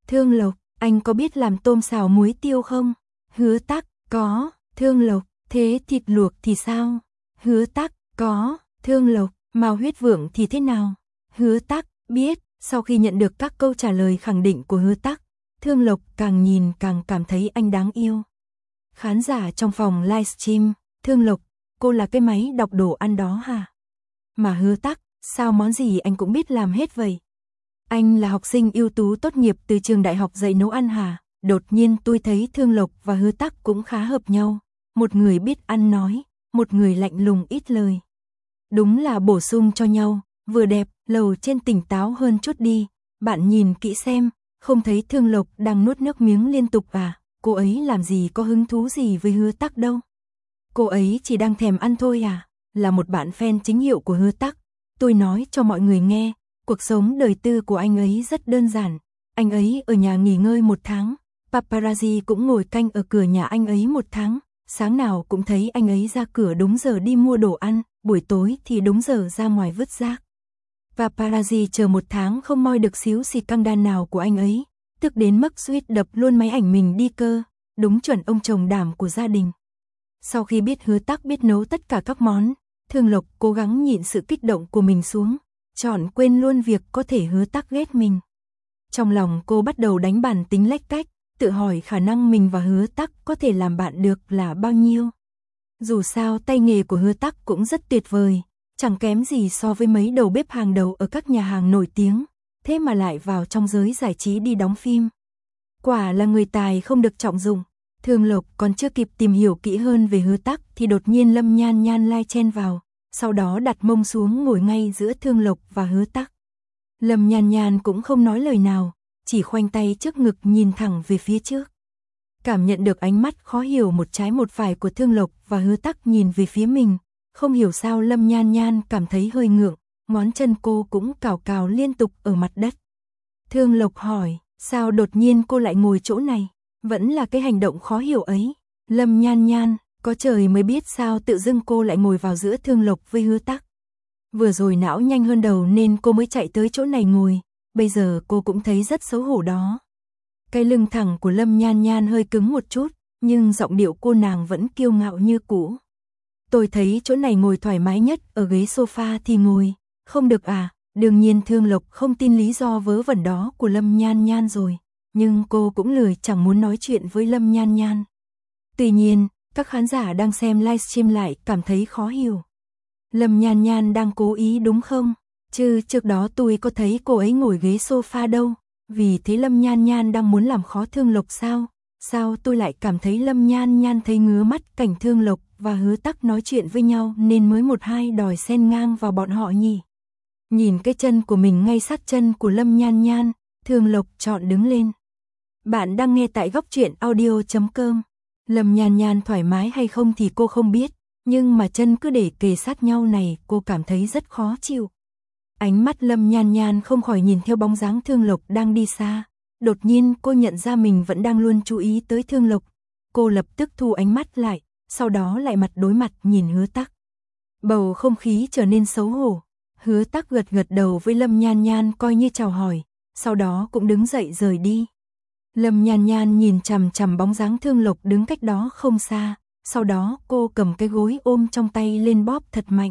Thương Lộc, anh có biết làm tôm xào muối tiêu không? Hứa Tắc, có. Thương Lộc, thế thịt luộc thì sao? Hứa Tắc, có. Thương Lộc, mao huyết vượng thì thế nào? Hứa Tắc, biết. Sau khi nhận được các câu trả lời khẳng định của Hứa Tắc, Thương Lộc càng nhìn càng cảm thấy anh đáng yêu. Khán giả trong phòng livestream, Thương Lộc, cô là cái máy đọc đồ ăn đó hả? Mà Hứa Tắc, sao món gì anh cũng biết làm hết vậy? Anh là học sinh ưu tú tốt nghiệp từ trường đại học dạy nấu ăn hả? Đột nhiên tôi thấy Thương Lộc và Hứa Tắc cũng khá hợp nhau. Một người biết ăn nói, một người lạnh lùng ít lời. Đúng là bổ sung cho nhau, vừa đẹp, lầu trên tỉnh táo hơn chút đi. Bạn nhìn kỹ xem, không thấy Thương Lộc đang nuốt nước miếng liên tục à? Cô ấy làm gì có hứng thú gì với Hứa Tắc đâu. Cô ấy chỉ đang thèm ăn thôi à? Là một bạn fan chính hiệu của Hứa Tắc. Tôi nói cho mọi người nghe, cuộc sống đời tư của anh ấy rất đơn giản. Anh ấy ở nhà nghỉ ngơi 1 tháng, paparazzi cũng ngồi canh ở cửa nhà anh ấy 1 tháng. Sáng nào cũng thấy anh ấy ra cửa đúng giờ đi mua đồ ăn, buổi tối thì đúng giờ ra ngoài vứt rác. Paparazzi chờ 1 tháng không moi được xíu xì căng đan nào của anh ấy, tức đến mức suýt đập luôn máy ảnh mình đi cơ, đúng chuẩn ông chồng đảm của gia đình. Sau khi biết Hứa Tắc biết nấu tất cả các món, Thương Lộc cố gắng nhịn sự kích động của mình xuống, chọn quên luôn việc có thể Hứa Tắc ghét mình. Trong lòng cô bắt đầu đánh bản tính lách cách, tự hỏi khả năng mình và Hứa Tắc có thể làm bạn được là bao nhiêu. Dù sao tay nghề của Hứa Tắc cũng rất tuyệt vời, chẳng kém gì so với mấy đầu bếp hàng đầu ở các nhà hàng nổi tiếng, thế mà lại vào trong giới giải trí đi đóng phim. Quả là người tài không được trọng dụng. Thương Lộc còn chưa kịp tìm hiểu kỹ hơn về Hứa Tắc thì đột nhiên Lâm Nhan Nhan lai chen vào, sau đó đặt mông xuống ngồi ngay giữa Thương Lộc và Hứa Tắc. Lâm Nhan Nhan cũng không nói lời nào, chỉ khoanh tay trước ngực nhìn thẳng về phía trước. Cảm nhận được ánh mắt khó hiểu một trái một phải của Thương Lộc và Hứa Tắc nhìn về phía mình, không hiểu sao Lâm Nhan Nhan cảm thấy hơi ngượng, ngón chân cô cũng cào cào liên tục ở mặt đất. Thương Lộc hỏi, sao đột nhiên cô lại ngồi chỗ này? Vẫn là cái hành động khó hiểu ấy. Lâm Nhan Nhan, có trời mới biết sao tự dưng cô lại ngồi vào giữa Thương Lộc với Hứa Tắc. Vừa rồi não nhanh hơn đầu nên cô mới chạy tới chỗ này ngồi, bây giờ cô cũng thấy rất xấu hổ đó. Cái lưng thẳng của Lâm Nhan Nhan hơi cứng một chút, nhưng giọng điệu cô nàng vẫn kiêu ngạo như cũ. Tôi thấy chỗ này ngồi thoải mái nhất, ở ghế sofa thì ngồi, không được à? Đương nhiên Thương Lộc không tin lý do vớ vẩn đó của Lâm Nhan Nhan rồi, nhưng cô cũng lười chẳng muốn nói chuyện với Lâm Nhan Nhan. Tuy nhiên, các khán giả đang xem livestream lại cảm thấy khó hiểu. Lâm Nhan Nhan đang cố ý đúng không? Chứ trước đó tôi có thấy cô ấy ngồi ghế sofa đâu. Vì thế Lâm Nhan Nhan đang muốn làm khó Thương Lộc sao? Sao tôi lại cảm thấy Lâm Nhan Nhan thấy ngứa mắt cảnh Thương Lộc và Hứa Tắc nói chuyện với nhau nên mới một hai đòi xen ngang vào bọn họ nhỉ? Nhìn cái chân của mình ngay sát chân của Lâm Nhan Nhan, Thương Lộc chọn đứng lên. Bạn đang nghe tại Góc Truyện Audio.com. Lâm Nhan Nhan thoải mái hay không thì cô không biết, nhưng mà chân cứ để kề sát nhau này cô cảm thấy rất khó chịu. Ánh mắt Lâm Nhan Nhan không khỏi nhìn theo bóng dáng Thương Lộc đang đi xa. Đột nhiên cô nhận ra mình vẫn đang luôn chú ý tới Thương Lộc. Cô lập tức thu ánh mắt lại, sau đó lại mặt đối mặt nhìn Hứa Tắc. Bầu không khí trở nên xấu hổ. Hứa Tắc gật gật đầu với Lâm Nhan Nhan coi như chào hỏi, sau đó cũng đứng dậy rời đi. Lâm Nhan Nhan nhìn chằm chằm bóng dáng Thương Lộc đứng cách đó không xa, sau đó cô cầm cái gối ôm trong tay lên bóp thật mạnh.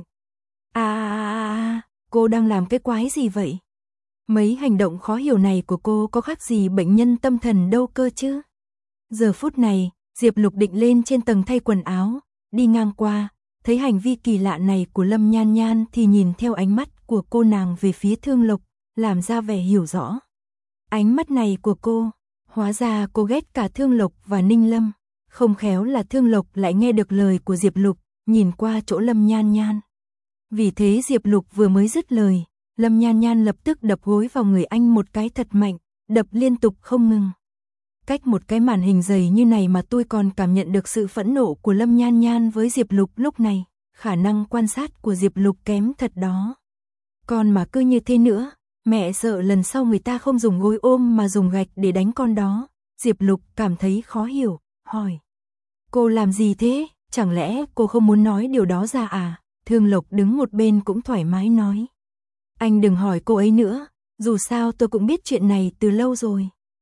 Cô đang làm cái quái gì vậy? Mấy hành động khó hiểu này của cô có khác gì bệnh nhân tâm thần đâu cơ chứ? Giờ phút này, Diệp Lục định lên trên tầng thay quần áo, đi ngang qua, thấy hành vi kỳ lạ này của Lâm Nhan Nhan thì nhìn theo ánh mắt của cô nàng về phía Thương Lộc, làm ra vẻ hiểu rõ. Ánh mắt này của cô, hóa ra cô ghét cả Thương Lộc và Ninh Lâm, không khéo là Thương Lộc lại nghe được lời của Diệp Lục, nhìn qua chỗ Lâm Nhan Nhan. Vì thế Diệp Lục vừa mới dứt lời, Lâm Nhan Nhan lập tức đập gối vào người anh một cái thật mạnh, đập liên tục không ngừng. Cách một cái màn hình dày như này mà tôi còn cảm nhận được sự phẫn nộ của Lâm Nhan Nhan với Diệp Lục lúc này, khả năng quan sát của Diệp Lục kém thật đó. Còn mà cứ như thế nữa, mẹ sợ lần sau người ta không dùng gối ôm mà dùng gạch để đánh con đó. Diệp Lục cảm thấy khó hiểu, hỏi. Cô làm gì thế? Chẳng lẽ cô không muốn nói điều đó ra à? Thương Lộc đứng một bên cũng thoải mái nói. Anh đừng hỏi cô ấy nữa, dù sao tôi cũng biết chuyện này từ lâu rồi.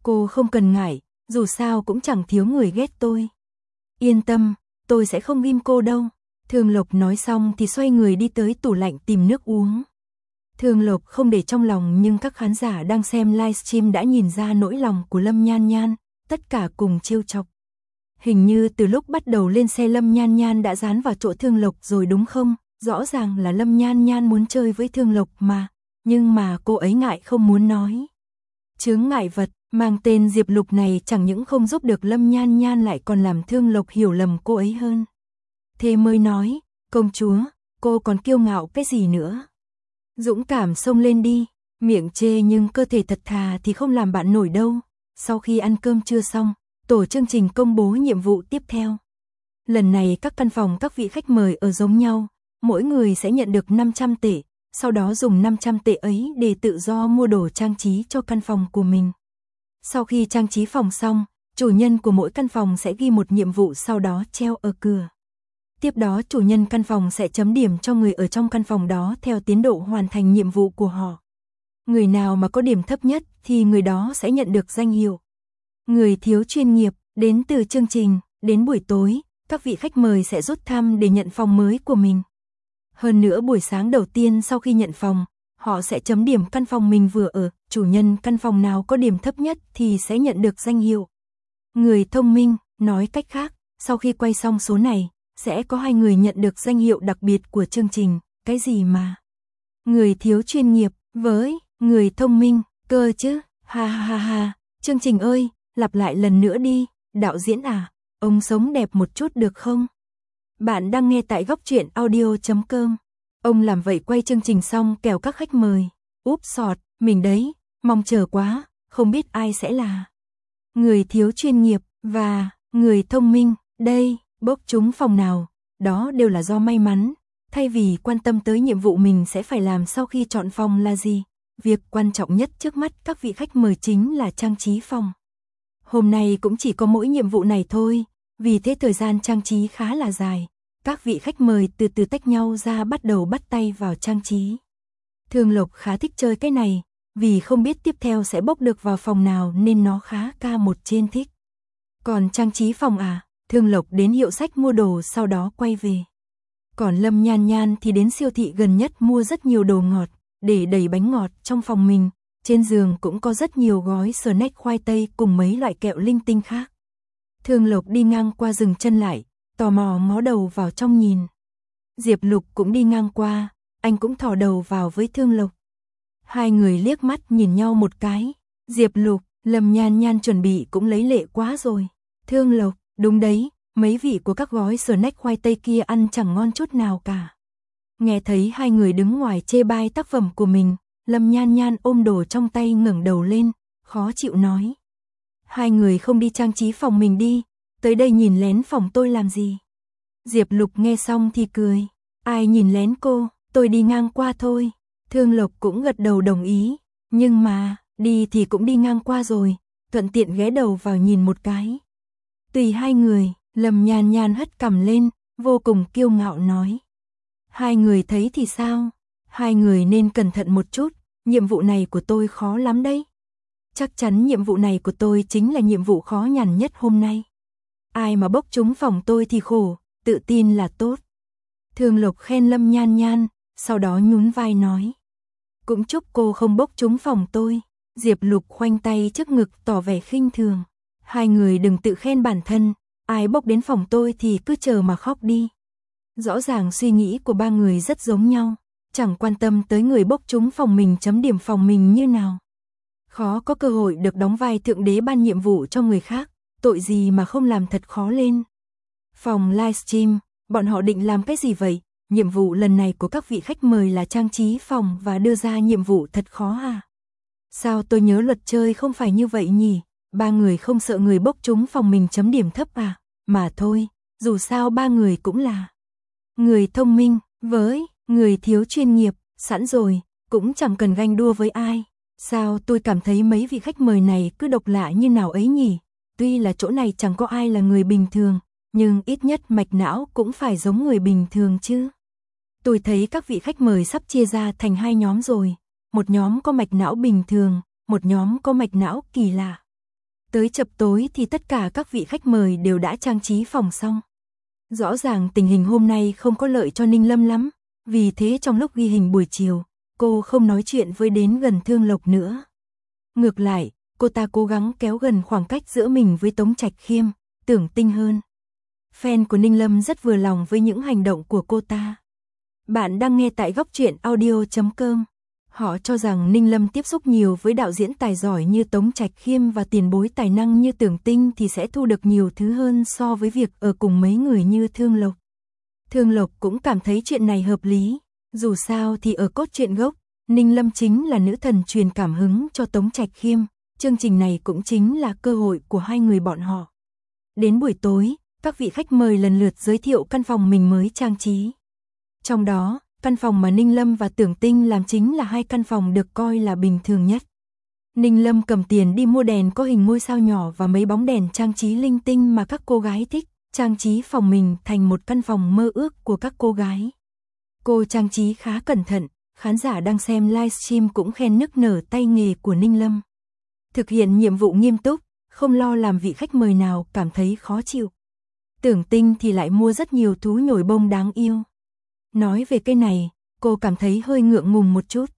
Cô không cần ngại, dù sao cũng chẳng thiếu người ghét tôi. Yên tâm, tôi sẽ không ghim cô đâu. Thường Lộc nói xong thì xoay người đi tới tủ lạnh tìm nước uống. Thường Lộc không để trong lòng nhưng các khán giả đang xem livestream đã nhìn ra nỗi lòng của Lâm Nhan Nhan, tất cả cùng trêu chọc. Hình như từ lúc bắt đầu lên xe Lâm Nhan Nhan đã dán vào chỗ Thường Lộc rồi đúng không? Rõ ràng là Lâm Nhan Nhan muốn chơi với Thường Lộc mà, nhưng mà cô ấy ngại không muốn nói. Chướng ngại vật, mang tên Diệp Lục này chẳng những không giúp được Lâm Nhan Nhan lại còn làm Thường Lộc hiểu lầm cô ấy hơn. Thế mới nói, công chúa, cô còn kiêu ngạo cái gì nữa? Dũng cảm xông lên đi, miệng chê nhưng cơ thể thật thà thì không làm bạn nổi đâu. Sau khi ăn cơm trưa xong, tổ chương trình công bố nhiệm vụ tiếp theo. Lần này các căn phòng các vị khách mời ở giống nhau, mỗi người sẽ nhận được 500 tệ, sau đó dùng 500 tệ ấy để tự do mua đồ trang trí cho căn phòng của mình. Sau khi trang trí phòng xong, chủ nhân của mỗi căn phòng sẽ ghi một nhiệm vụ sau đó treo ở cửa. Tiếp đó chủ nhân căn phòng sẽ chấm điểm cho người ở trong căn phòng đó theo tiến độ hoàn thành nhiệm vụ của họ. Người nào mà có điểm thấp nhất thì người đó sẽ nhận được danh hiệu người thiếu chuyên nghiệp. Đến từ chương trình, đến buổi tối, các vị khách mời sẽ rút thăm để nhận phòng mới của mình. Hơn nữa buổi sáng đầu tiên sau khi nhận phòng, họ sẽ chấm điểm căn phòng mình vừa ở, chủ nhân căn phòng nào có điểm thấp nhất thì sẽ nhận được danh hiệu người thông minh. Nói cách khác, sau khi quay xong số này, sẽ có 2 người nhận được danh hiệu đặc biệt của chương trình. Cái gì mà người thiếu chuyên nghiệp với người thông minh cơ chứ? Ha ha ha ha. Chương trình ơi, lặp lại lần nữa đi. Đạo diễn à, ông sống đẹp một chút được không? Bạn đang nghe tại góc truyện audio.com. Ông làm vậy quay chương trình xong kèo các khách mời. Úp sọt, mình đấy, mong chờ quá, không biết ai sẽ là người thiếu chuyên nghiệp và người thông minh. Đây, bốc trúng phòng nào, đó đều là do may mắn. Thay vì quan tâm tới nhiệm vụ mình sẽ phải làm sau khi chọn phòng là gì, việc quan trọng nhất trước mắt các vị khách mời chính là trang trí phòng. Hôm nay cũng chỉ có mỗi nhiệm vụ này thôi, vì thế thời gian trang trí khá là dài. Các vị khách mời từ từ tách nhau ra bắt đầu bắt tay vào trang trí. Thường Lộc khá thích chơi cái này, vì không biết tiếp theo sẽ bốc được vào phòng nào nên nó khá ca một trên thích. Còn trang trí phòng à, Thường Lộc đến hiệu sách mua đồ sau đó quay về. Còn Lâm Nhan Nhan thì đến siêu thị gần nhất mua rất nhiều đồ ngọt, để đầy bánh ngọt trong phòng mình. Trên giường cũng có rất nhiều gói snack khoai tây cùng mấy loại kẹo linh tinh khác. Thường Lộc đi ngang qua dừng chân lại, tò mò ngó đầu vào trong nhìn. Diệp Lục cũng đi ngang qua, anh cũng thò đầu vào với Thường Lộc. Hai người liếc mắt nhìn nhau một cái. Diệp Lục, Lâm Nhan Nhan chuẩn bị cũng lấy lệ quá rồi. Thường Lộc, đúng đấy, mấy vị của các gói snack khoai tây kia ăn chẳng ngon chút nào cả. Nghe thấy hai người đứng ngoài chê bai tác phẩm của mình, Lâm Nhan Nhan ôm đồ trong tay ngẩng đầu lên, khó chịu nói. Hai người không đi trang trí phòng mình đi, tới đây nhìn lén phòng tôi làm gì? Diệp Lục nghe xong thì cười. Ai nhìn lén cô, tôi đi ngang qua thôi. Thường Lộc cũng gật đầu đồng ý, nhưng mà, đi thì cũng đi ngang qua rồi, thuận tiện ghé đầu vào nhìn một cái. Tùy hai người, Lâm Nhan Nhan hất cằm lên, vô cùng kiêu ngạo nói. Hai người thấy thì sao? Hai người nên cẩn thận một chút, nhiệm vụ này của tôi khó lắm đấy. Chắc chắn nhiệm vụ này của tôi chính là nhiệm vụ khó nhằn nhất hôm nay. Ai mà bốc trúng phòng tôi thì khổ, tự tin là tốt. Thường Lộc khen Lâm Nhan Nhan, sau đó nhún vai nói. Cũng chúc cô không bốc trúng phòng tôi. Diệp Lục khoanh tay trước ngực tỏ vẻ khinh thường. Hai người đừng tự khen bản thân, ai bốc đến phòng tôi thì cứ chờ mà khóc đi. Rõ ràng suy nghĩ của ba người rất giống nhau, chẳng quan tâm tới người bốc trúng phòng mình chấm điểm phòng mình như nào. Khó có cơ hội được đóng vai thượng đế ban nhiệm vụ cho người khác, tội gì mà không làm thật khó lên. Phòng livestream, bọn họ định làm cái gì vậy? Nhiệm vụ lần này của các vị khách mời là trang trí phòng và đưa ra nhiệm vụ thật khó à? Sao tôi nhớ luật chơi không phải như vậy nhỉ? Ba người không sợ người bốc trúng phòng mình chấm điểm thấp à? Mà thôi, dù sao ba người cũng là người thông minh, với người thiếu chuyên nghiệp, sẵn rồi, cũng chẳng cần ganh đua với ai. Sao tôi cảm thấy mấy vị khách mời này cứ độc lạ như nào ấy nhỉ? Tuy là chỗ này chẳng có ai là người bình thường, nhưng ít nhất mạch não cũng phải giống người bình thường chứ. Tôi thấy các vị khách mời sắp chia ra thành hai nhóm rồi. Một nhóm có mạch não bình thường, một nhóm có mạch não kỳ lạ. Tới chập tối thì tất cả các vị khách mời đều đã trang trí phòng xong. Rõ ràng tình hình hôm nay không có lợi cho Ninh Lâm lắm, vì thế trong lúc ghi hình buổi chiều, cô không nói chuyện với đến gần Thương Lộc nữa. Ngược lại, cô ta cố gắng kéo gần khoảng cách giữa mình với Tống Trạch Khiêm, Tưởng Tinh hơn. Fan của Ninh Lâm rất vừa lòng với những hành động của cô ta. Bạn đang nghe tại góc truyện audio.com. Họ cho rằng Ninh Lâm tiếp xúc nhiều với đạo diễn tài giỏi như Tống Trạch Khiêm và tiền bối tài năng như Tưởng Tinh thì sẽ thu được nhiều thứ hơn so với việc ở cùng mấy người như Thương Lộc. Thương Lộc cũng cảm thấy chuyện này hợp lý. Dù sao thì ở cốt truyện gốc, Ninh Lâm chính là nữ thần truyền cảm hứng cho Tống Trạch Khiêm. Chương trình này cũng chính là cơ hội của hai người bọn họ. Đến buổi tối, các vị khách mời lần lượt giới thiệu căn phòng mình mới trang trí. Trong đó, căn phòng mà Ninh Lâm và Tưởng Tinh làm chính là hai căn phòng được coi là bình thường nhất. Ninh Lâm cầm tiền đi mua đèn có hình ngôi sao nhỏ và mấy bóng đèn trang trí linh tinh mà các cô gái thích, trang trí phòng mình thành một căn phòng mơ ước của các cô gái. Cô trang trí khá cẩn thận, khán giả đang xem livestream cũng khen nức nở tay nghề của Ninh Lâm. Thực hiện nhiệm vụ nghiêm túc, không lo làm vị khách mời nào cảm thấy khó chịu. Tưởng Tinh thì lại mua rất nhiều thú nhồi bông đáng yêu. Nói về cái này, cô cảm thấy hơi ngượng ngùng một chút.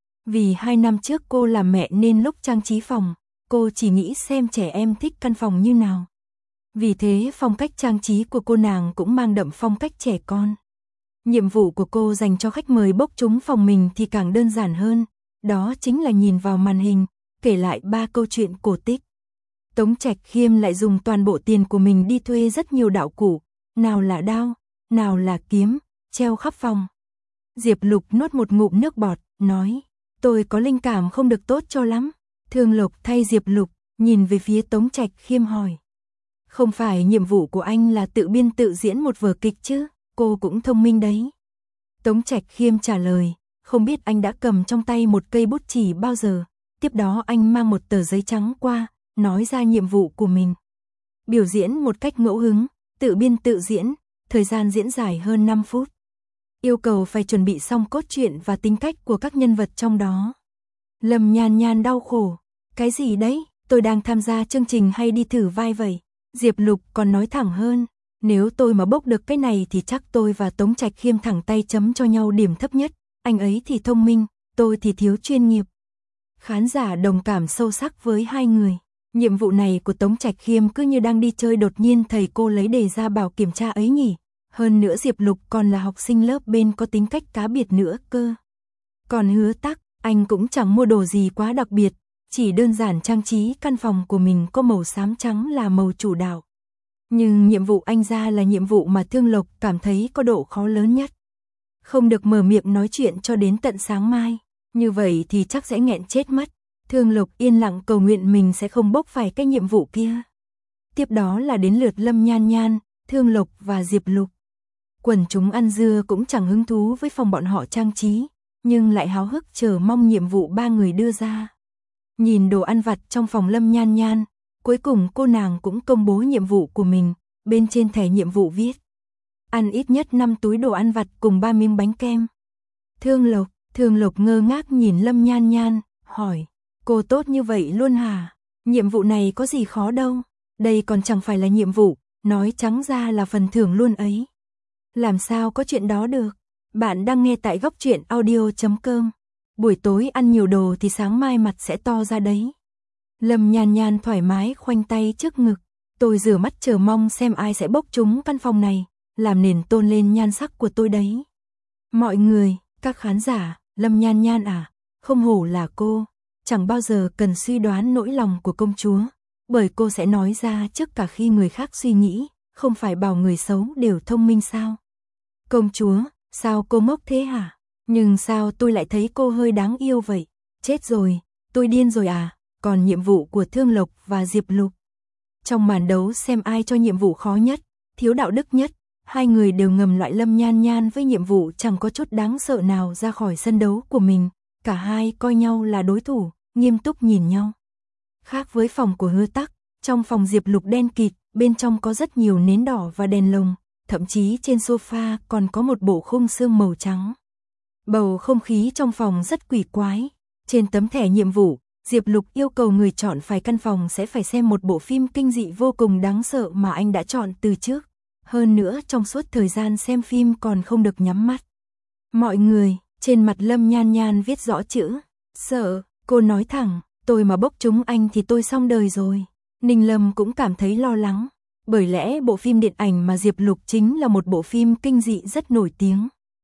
Vì 2 năm trước cô làm mẹ nên lúc trang trí phòng, cô chỉ nghĩ xem trẻ em thích căn phòng như nào. Vì thế phong cách trang trí của cô nàng cũng mang đậm phong cách trẻ con. Nhiệm vụ của cô dành cho khách mời bốc trúng phòng mình thì càng đơn giản hơn, đó chính là nhìn vào màn hình, kể lại 3 câu chuyện cổ tích. Tống Trạch Khiêm lại dùng toàn bộ tiền của mình đi thuê rất nhiều đạo cụ, nào là đao, nào là kiếm, treo khắp phòng. Diệp Lục nuốt một ngụm nước bọt, nói, tôi có linh cảm không được tốt cho lắm. Thương Lộc thay Diệp Lục, nhìn về phía Tống Trạch Khiêm hỏi. Không phải nhiệm vụ của anh là tự biên tự diễn một vở kịch chứ, cô cũng thông minh đấy. Tống Trạch Khiêm trả lời, không biết anh đã cầm trong tay một cây bút chì bao giờ. Tiếp đó anh mang một tờ giấy trắng qua, nói ra nhiệm vụ của mình. Biểu diễn một cách ngẫu hứng, tự biên tự diễn, thời gian diễn dài hơn 5 phút. Yêu cầu phải chuẩn bị xong cốt truyện và tính cách của các nhân vật trong đó. Lâm Nhan Nhan đau khổ. Cái gì đấy, tôi đang tham gia chương trình hay đi thử vai vậy? Diệp Lục còn nói thẳng hơn. Nếu tôi mà bốc được cái này thì chắc tôi và Tống Trạch Khiêm thẳng tay chấm cho nhau điểm thấp nhất. Anh ấy thì thông minh, tôi thì thiếu chuyên nghiệp. Khán giả đồng cảm sâu sắc với hai người. Nhiệm vụ này của Tống Trạch Khiêm cứ như đang đi chơi đột nhiên thầy cô lấy đề ra bảo kiểm tra ấy nhỉ. Hơn nữa Diệp Lục còn là học sinh lớp bên có tính cách cá biệt nữa cơ. Còn Hứa Tắc, anh cũng chẳng mua đồ gì quá đặc biệt, chỉ đơn giản trang trí căn phòng của mình có màu xám trắng là màu chủ đạo. Nhưng nhiệm vụ anh ra là nhiệm vụ mà Thương Lộc cảm thấy có độ khó lớn nhất. Không được mở miệng nói chuyện cho đến tận sáng mai, như vậy thì chắc sẽ nghẹn chết mất. Thương Lộc yên lặng cầu nguyện mình sẽ không bốc phải cái nhiệm vụ kia. Tiếp đó là đến lượt Lâm Nhan Nhan, Thương Lộc và Diệp Lục. Quần chúng ăn dưa cũng chẳng hứng thú với phòng bọn họ trang trí, nhưng lại háo hức chờ mong nhiệm vụ 3 người đưa ra. Nhìn đồ ăn vặt trong phòng Lâm Nhan Nhan, cuối cùng cô nàng cũng công bố nhiệm vụ của mình, bên trên thẻ nhiệm vụ viết. Ăn ít nhất 5 túi đồ ăn vặt cùng 3 miếng bánh kem. Thương Lộc ngơ ngác nhìn Lâm Nhan Nhan, hỏi, cô tốt như vậy luôn hả? Nhiệm vụ này có gì khó đâu, đây còn chẳng phải là nhiệm vụ, nói trắng ra là phần thưởng luôn ấy. Làm sao có chuyện đó được? Bạn đang nghe tại góc truyện audio.com. Buổi tối ăn nhiều đồ thì sáng mai mặt sẽ to ra đấy. Lâm Nhan Nhan thoải mái khoanh tay trước ngực. Tôi rửa mắt chờ mong xem ai sẽ bốc trúng căn phòng này, làm nền tôn lên nhan sắc của tôi đấy. Mọi người, các khán giả, Lâm Nhan Nhan à, không hổ là cô, chẳng bao giờ cần suy đoán nỗi lòng của công chúa, bởi cô sẽ nói ra trước cả khi người khác suy nghĩ, không phải bảo người xấu đều thông minh sao? Công chúa, sao cô ngốc thế hả? Nhưng sao tôi lại thấy cô hơi đáng yêu vậy? Chết rồi, tôi điên rồi à? Còn nhiệm vụ của Thương Lộc và Diệp Lục. Trong màn đấu xem ai cho nhiệm vụ khó nhất, thiếu đạo đức nhất, hai người đều ngầm loại Lâm Nhan Nhan với nhiệm vụ chẳng có chút đáng sợ nào ra khỏi sân đấu của mình. Cả hai coi nhau là đối thủ, nghiêm túc nhìn nhau. Khác với phòng của Hứa Tắc, trong phòng Diệp Lục đen kịt, bên trong có rất nhiều nến đỏ và đèn lồng, thậm chí trên sofa còn có một bộ khung xương màu trắng. Bầu không khí trong phòng rất quỷ quái. Trên tấm thẻ nhiệm vụ, Diệp Lục yêu cầu người chọn phải căn phòng sẽ phải xem một bộ phim kinh dị vô cùng đáng sợ mà anh đã chọn từ trước. Hơn nữa trong suốt thời gian xem phim còn không được nhắm mắt. Mọi người, trên mặt Lâm Nhan Nhan viết rõ chữ sợ, cô nói thẳng, tôi mà bốc trúng anh thì tôi xong đời rồi. Ninh Lâm cũng cảm thấy lo lắng, bởi lẽ bộ phim điện ảnh mà Diệp Lục chính là một bộ phim kinh dị rất nổi tiếng.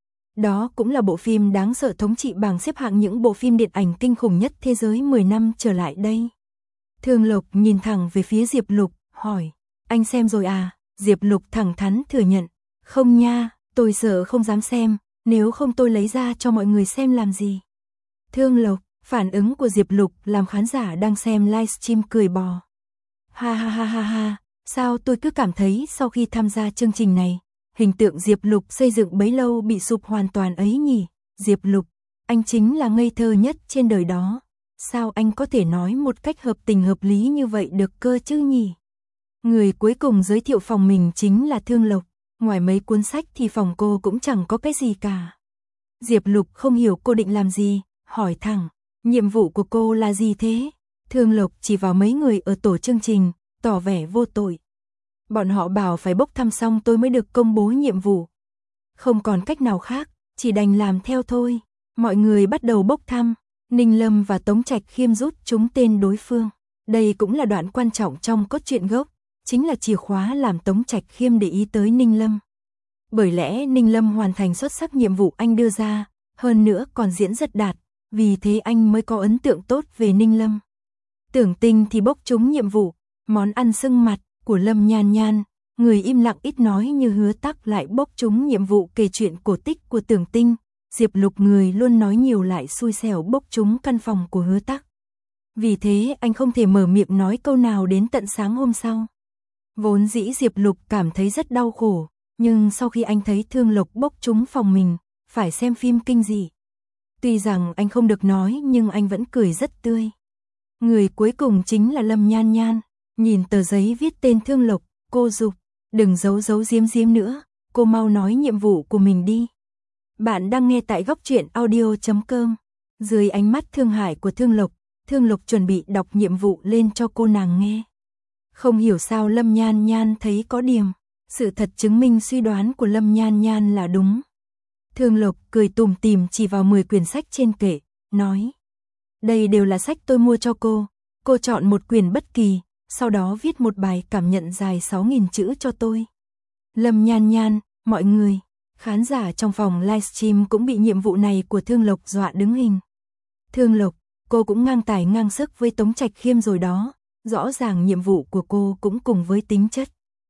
Đó cũng là bộ phim đáng sợ thống trị bảng xếp hạng những bộ phim điện ảnh kinh khủng nhất thế giới 10 năm trở lại đây. Thương Lộc nhìn thẳng về phía Diệp Lục, hỏi, anh xem rồi à? Diệp Lục thẳng thắn thừa nhận, không nha, tôi sợ không dám xem, nếu không tôi lấy ra cho mọi người xem làm gì. Thương Lộc, phản ứng của Diệp Lục làm khán giả đang xem livestream cười bò. Ha ha ha ha ha, sao tôi cứ cảm thấy sau khi tham gia chương trình này, hình tượng Diệp Lục xây dựng bấy lâu bị sụp hoàn toàn ấy nhỉ? Diệp Lục, anh chính là ngây thơ nhất trên đời đó. Sao anh có thể nói một cách hợp tình hợp lý như vậy được cơ chứ nhỉ? Người cuối cùng giới thiệu phòng mình chính là Thương Lộc. Ngoài mấy cuốn sách thì phòng cô cũng chẳng có cái gì cả. Diệp Lục không hiểu cô định làm gì, hỏi thẳng, nhiệm vụ của cô là gì thế? Thương Lộc chỉ vào mấy người ở tổ chương trình, tỏ vẻ vô tội. Bọn họ bảo phải bốc thăm xong tôi mới được công bố nhiệm vụ. Không còn cách nào khác, chỉ đành làm theo thôi. Mọi người bắt đầu bốc thăm, Ninh Lâm và Tống Trạch Khiêm rút trúng tên đối phương. Đây cũng là đoạn quan trọng trong cốt truyện gốc, chính là chìa khóa làm Tống Trạch Khiêm để ý tới Ninh Lâm. Bởi lẽ Ninh Lâm hoàn thành xuất sắc nhiệm vụ anh đưa ra, hơn nữa còn diễn rất đạt, vì thế anh mới có ấn tượng tốt về Ninh Lâm. Tưởng Tinh thì bốc trúng nhiệm vụ, món ăn sưng mặt của Lâm Nhan Nhan, người im lặng ít nói như Hứa Tắc lại bốc trúng nhiệm vụ kể chuyện cổ tích của Tưởng Tinh. Diệp Lục người luôn nói nhiều lại xui xẻo bốc trúng căn phòng của Hứa Tắc. Vì thế anh không thể mở miệng nói câu nào đến tận sáng hôm sau. Vốn dĩ Diệp Lục cảm thấy rất đau khổ, nhưng sau khi anh thấy Thương Lộc bốc trúng phòng mình, phải xem phim kinh dị. Tuy rằng anh không được nói nhưng anh vẫn cười rất tươi. Người cuối cùng chính là Lâm Nhan Nhan, nhìn tờ giấy viết tên Thương Lộc, cô giục, đừng giấu giấu giếm giếm nữa, cô mau nói nhiệm vụ của mình đi. Bạn đang nghe tại góc truyện audio.com. Dưới ánh mắt thương hại của Thương Lộc chuẩn bị đọc nhiệm vụ lên cho cô nàng nghe. Không hiểu sao Lâm Nhan Nhan thấy có điểm, sự thật chứng minh suy đoán của Lâm Nhan Nhan là đúng. Thương Lộc cười tủm tỉm chỉ vào 10 quyển sách trên kệ, nói: "Đây đều là sách tôi mua cho cô chọn một quyển bất kỳ, sau đó viết một bài cảm nhận dài 6.000 chữ cho tôi." Lâm Nhan Nhan, mọi người, khán giả trong phòng livestream cũng bị nhiệm vụ này của Thương Lộc dọa đứng hình. Thương Lộc, cô cũng ngang tài ngang sức với Tống Trạch Khiêm rồi đó, rõ ràng nhiệm vụ của cô cũng cùng với tính chất.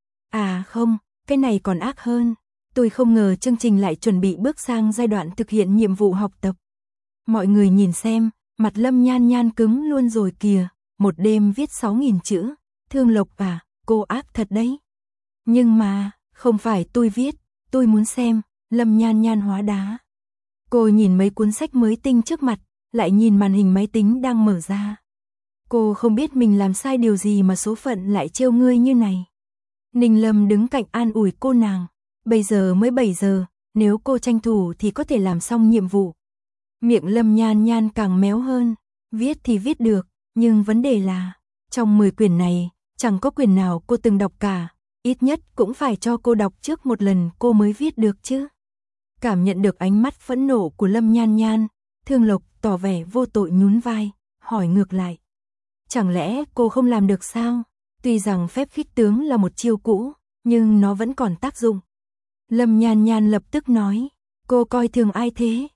À không, cái này còn ác hơn, tôi không ngờ chương trình lại chuẩn bị bước sang giai đoạn thực hiện nhiệm vụ học tập. Mọi người nhìn xem, mặt Lâm Nhan Nhan cứng luôn rồi kìa, một đêm viết 6.000 chữ, Thương Lộc à, cô ác thật đấy. Nhưng mà, không phải tôi viết, tôi muốn xem, Lâm Nhan Nhan hóa đá. Cô nhìn mấy cuốn sách mới tinh trước mặt, lại nhìn màn hình máy tính đang mở ra. Cô không biết mình làm sai điều gì mà số phận lại trêu ngươi như này. Ninh Lâm đứng cạnh an ủi cô nàng, bây giờ mới 7 giờ, nếu cô tranh thủ thì có thể làm xong nhiệm vụ. Miệng Lâm Nhan Nhan càng méo hơn, viết thì viết được, nhưng vấn đề là, trong 10 quyển này, chẳng có quyển nào cô từng đọc cả, ít nhất cũng phải cho cô đọc trước một lần cô mới viết được chứ. Cảm nhận được ánh mắt phẫn nộ của Lâm Nhan Nhan, Thương Lộc tỏ vẻ vô tội nhún vai, hỏi ngược lại. Chẳng lẽ cô không làm được sao? Tuy rằng phép khích tướng là một chiêu cũ, nhưng nó vẫn còn tác dụng. Lâm Nhan Nhan lập tức nói, cô coi thường ai thế?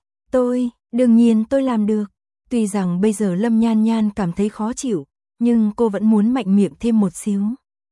Đương nhiên tôi làm được. Tuy rằng bây giờ Lâm Nhan Nhan cảm thấy khó chịu, nhưng cô vẫn muốn mạnh miệng thêm một xíu.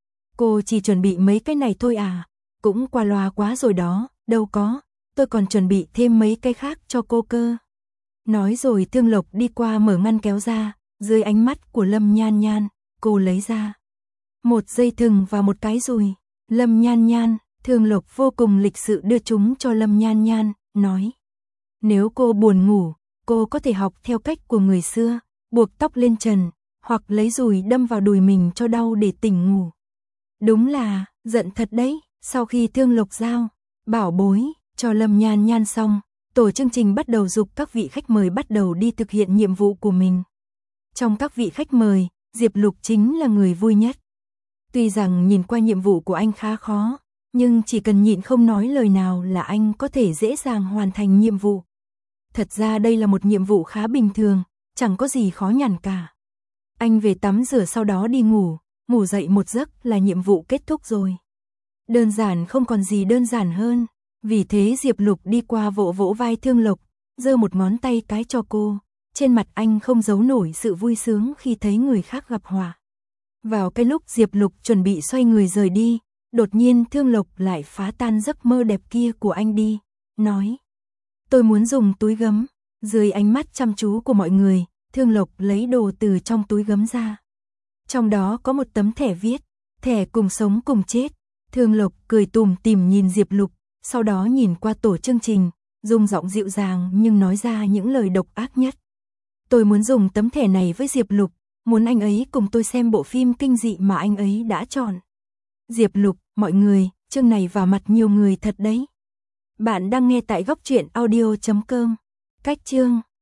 Cô chỉ chuẩn bị mấy cái này thôi à, cũng qua loa quá rồi đó, đâu có, tôi còn chuẩn bị thêm mấy cái khác cho cô cơ. Nói rồi Thương Lộc đi qua mở ngăn kéo ra, dưới ánh mắt của Lâm Nhan Nhan, cô lấy ra một dây thừng và một cái dùi. Lâm Nhan Nhan, Thương Lộc vô cùng lịch sự đưa chúng cho Lâm Nhan Nhan, nói: nếu cô buồn ngủ, cô có thể học theo cách của người xưa, buộc tóc lên trần, hoặc lấy dùi đâm vào đùi mình cho đau để tỉnh ngủ. Đúng là, giận thật đấy. Sau khi Thương Lộc giao bảo bối cho Lâm Nhan Nhan xong, tổ chương trình bắt đầu giục các vị khách mời bắt đầu đi thực hiện nhiệm vụ của mình. Trong các vị khách mời, Diệp Lục chính là người vui nhất. Tuy rằng nhìn qua nhiệm vụ của anh khá khó, nhưng chỉ cần nhịn không nói lời nào là anh có thể dễ dàng hoàn thành nhiệm vụ. Thật ra đây là một nhiệm vụ khá bình thường, chẳng có gì khó nhằn cả. Anh về tắm rửa sau đó đi ngủ, ngủ dậy một giấc là nhiệm vụ kết thúc rồi. Đơn giản không còn gì đơn giản hơn, vì thế Diệp Lục đi qua vỗ vỗ vai Thương Lộc, giơ một ngón tay cái cho cô, trên mặt anh không giấu nổi sự vui sướng khi thấy người khác gặp họa. Vào cái lúc Diệp Lục chuẩn bị xoay người rời đi, đột nhiên Thương Lộc lại phá tan giấc mơ đẹp kia của anh đi, nói: "Tôi muốn dùng túi gấm." Dưới ánh mắt chăm chú của mọi người, Thương Lộc lấy đồ từ trong túi gấm ra. Trong đó có một tấm thẻ viết: "Thẻ cùng sống cùng chết." Thương Lộc cười tủm tỉm nhìn Diệp Lục, sau đó nhìn qua tổ chương trình, dùng giọng dịu dàng nhưng nói ra những lời độc ác nhất. "Tôi muốn dùng tấm thẻ này với Diệp Lục, muốn anh ấy cùng tôi xem bộ phim kinh dị mà anh ấy đã chọn." Diệp Lục, mọi người, chương này vào mặt nhiều người thật đấy. Bạn đang nghe tại góc truyện audio.com. Cách chương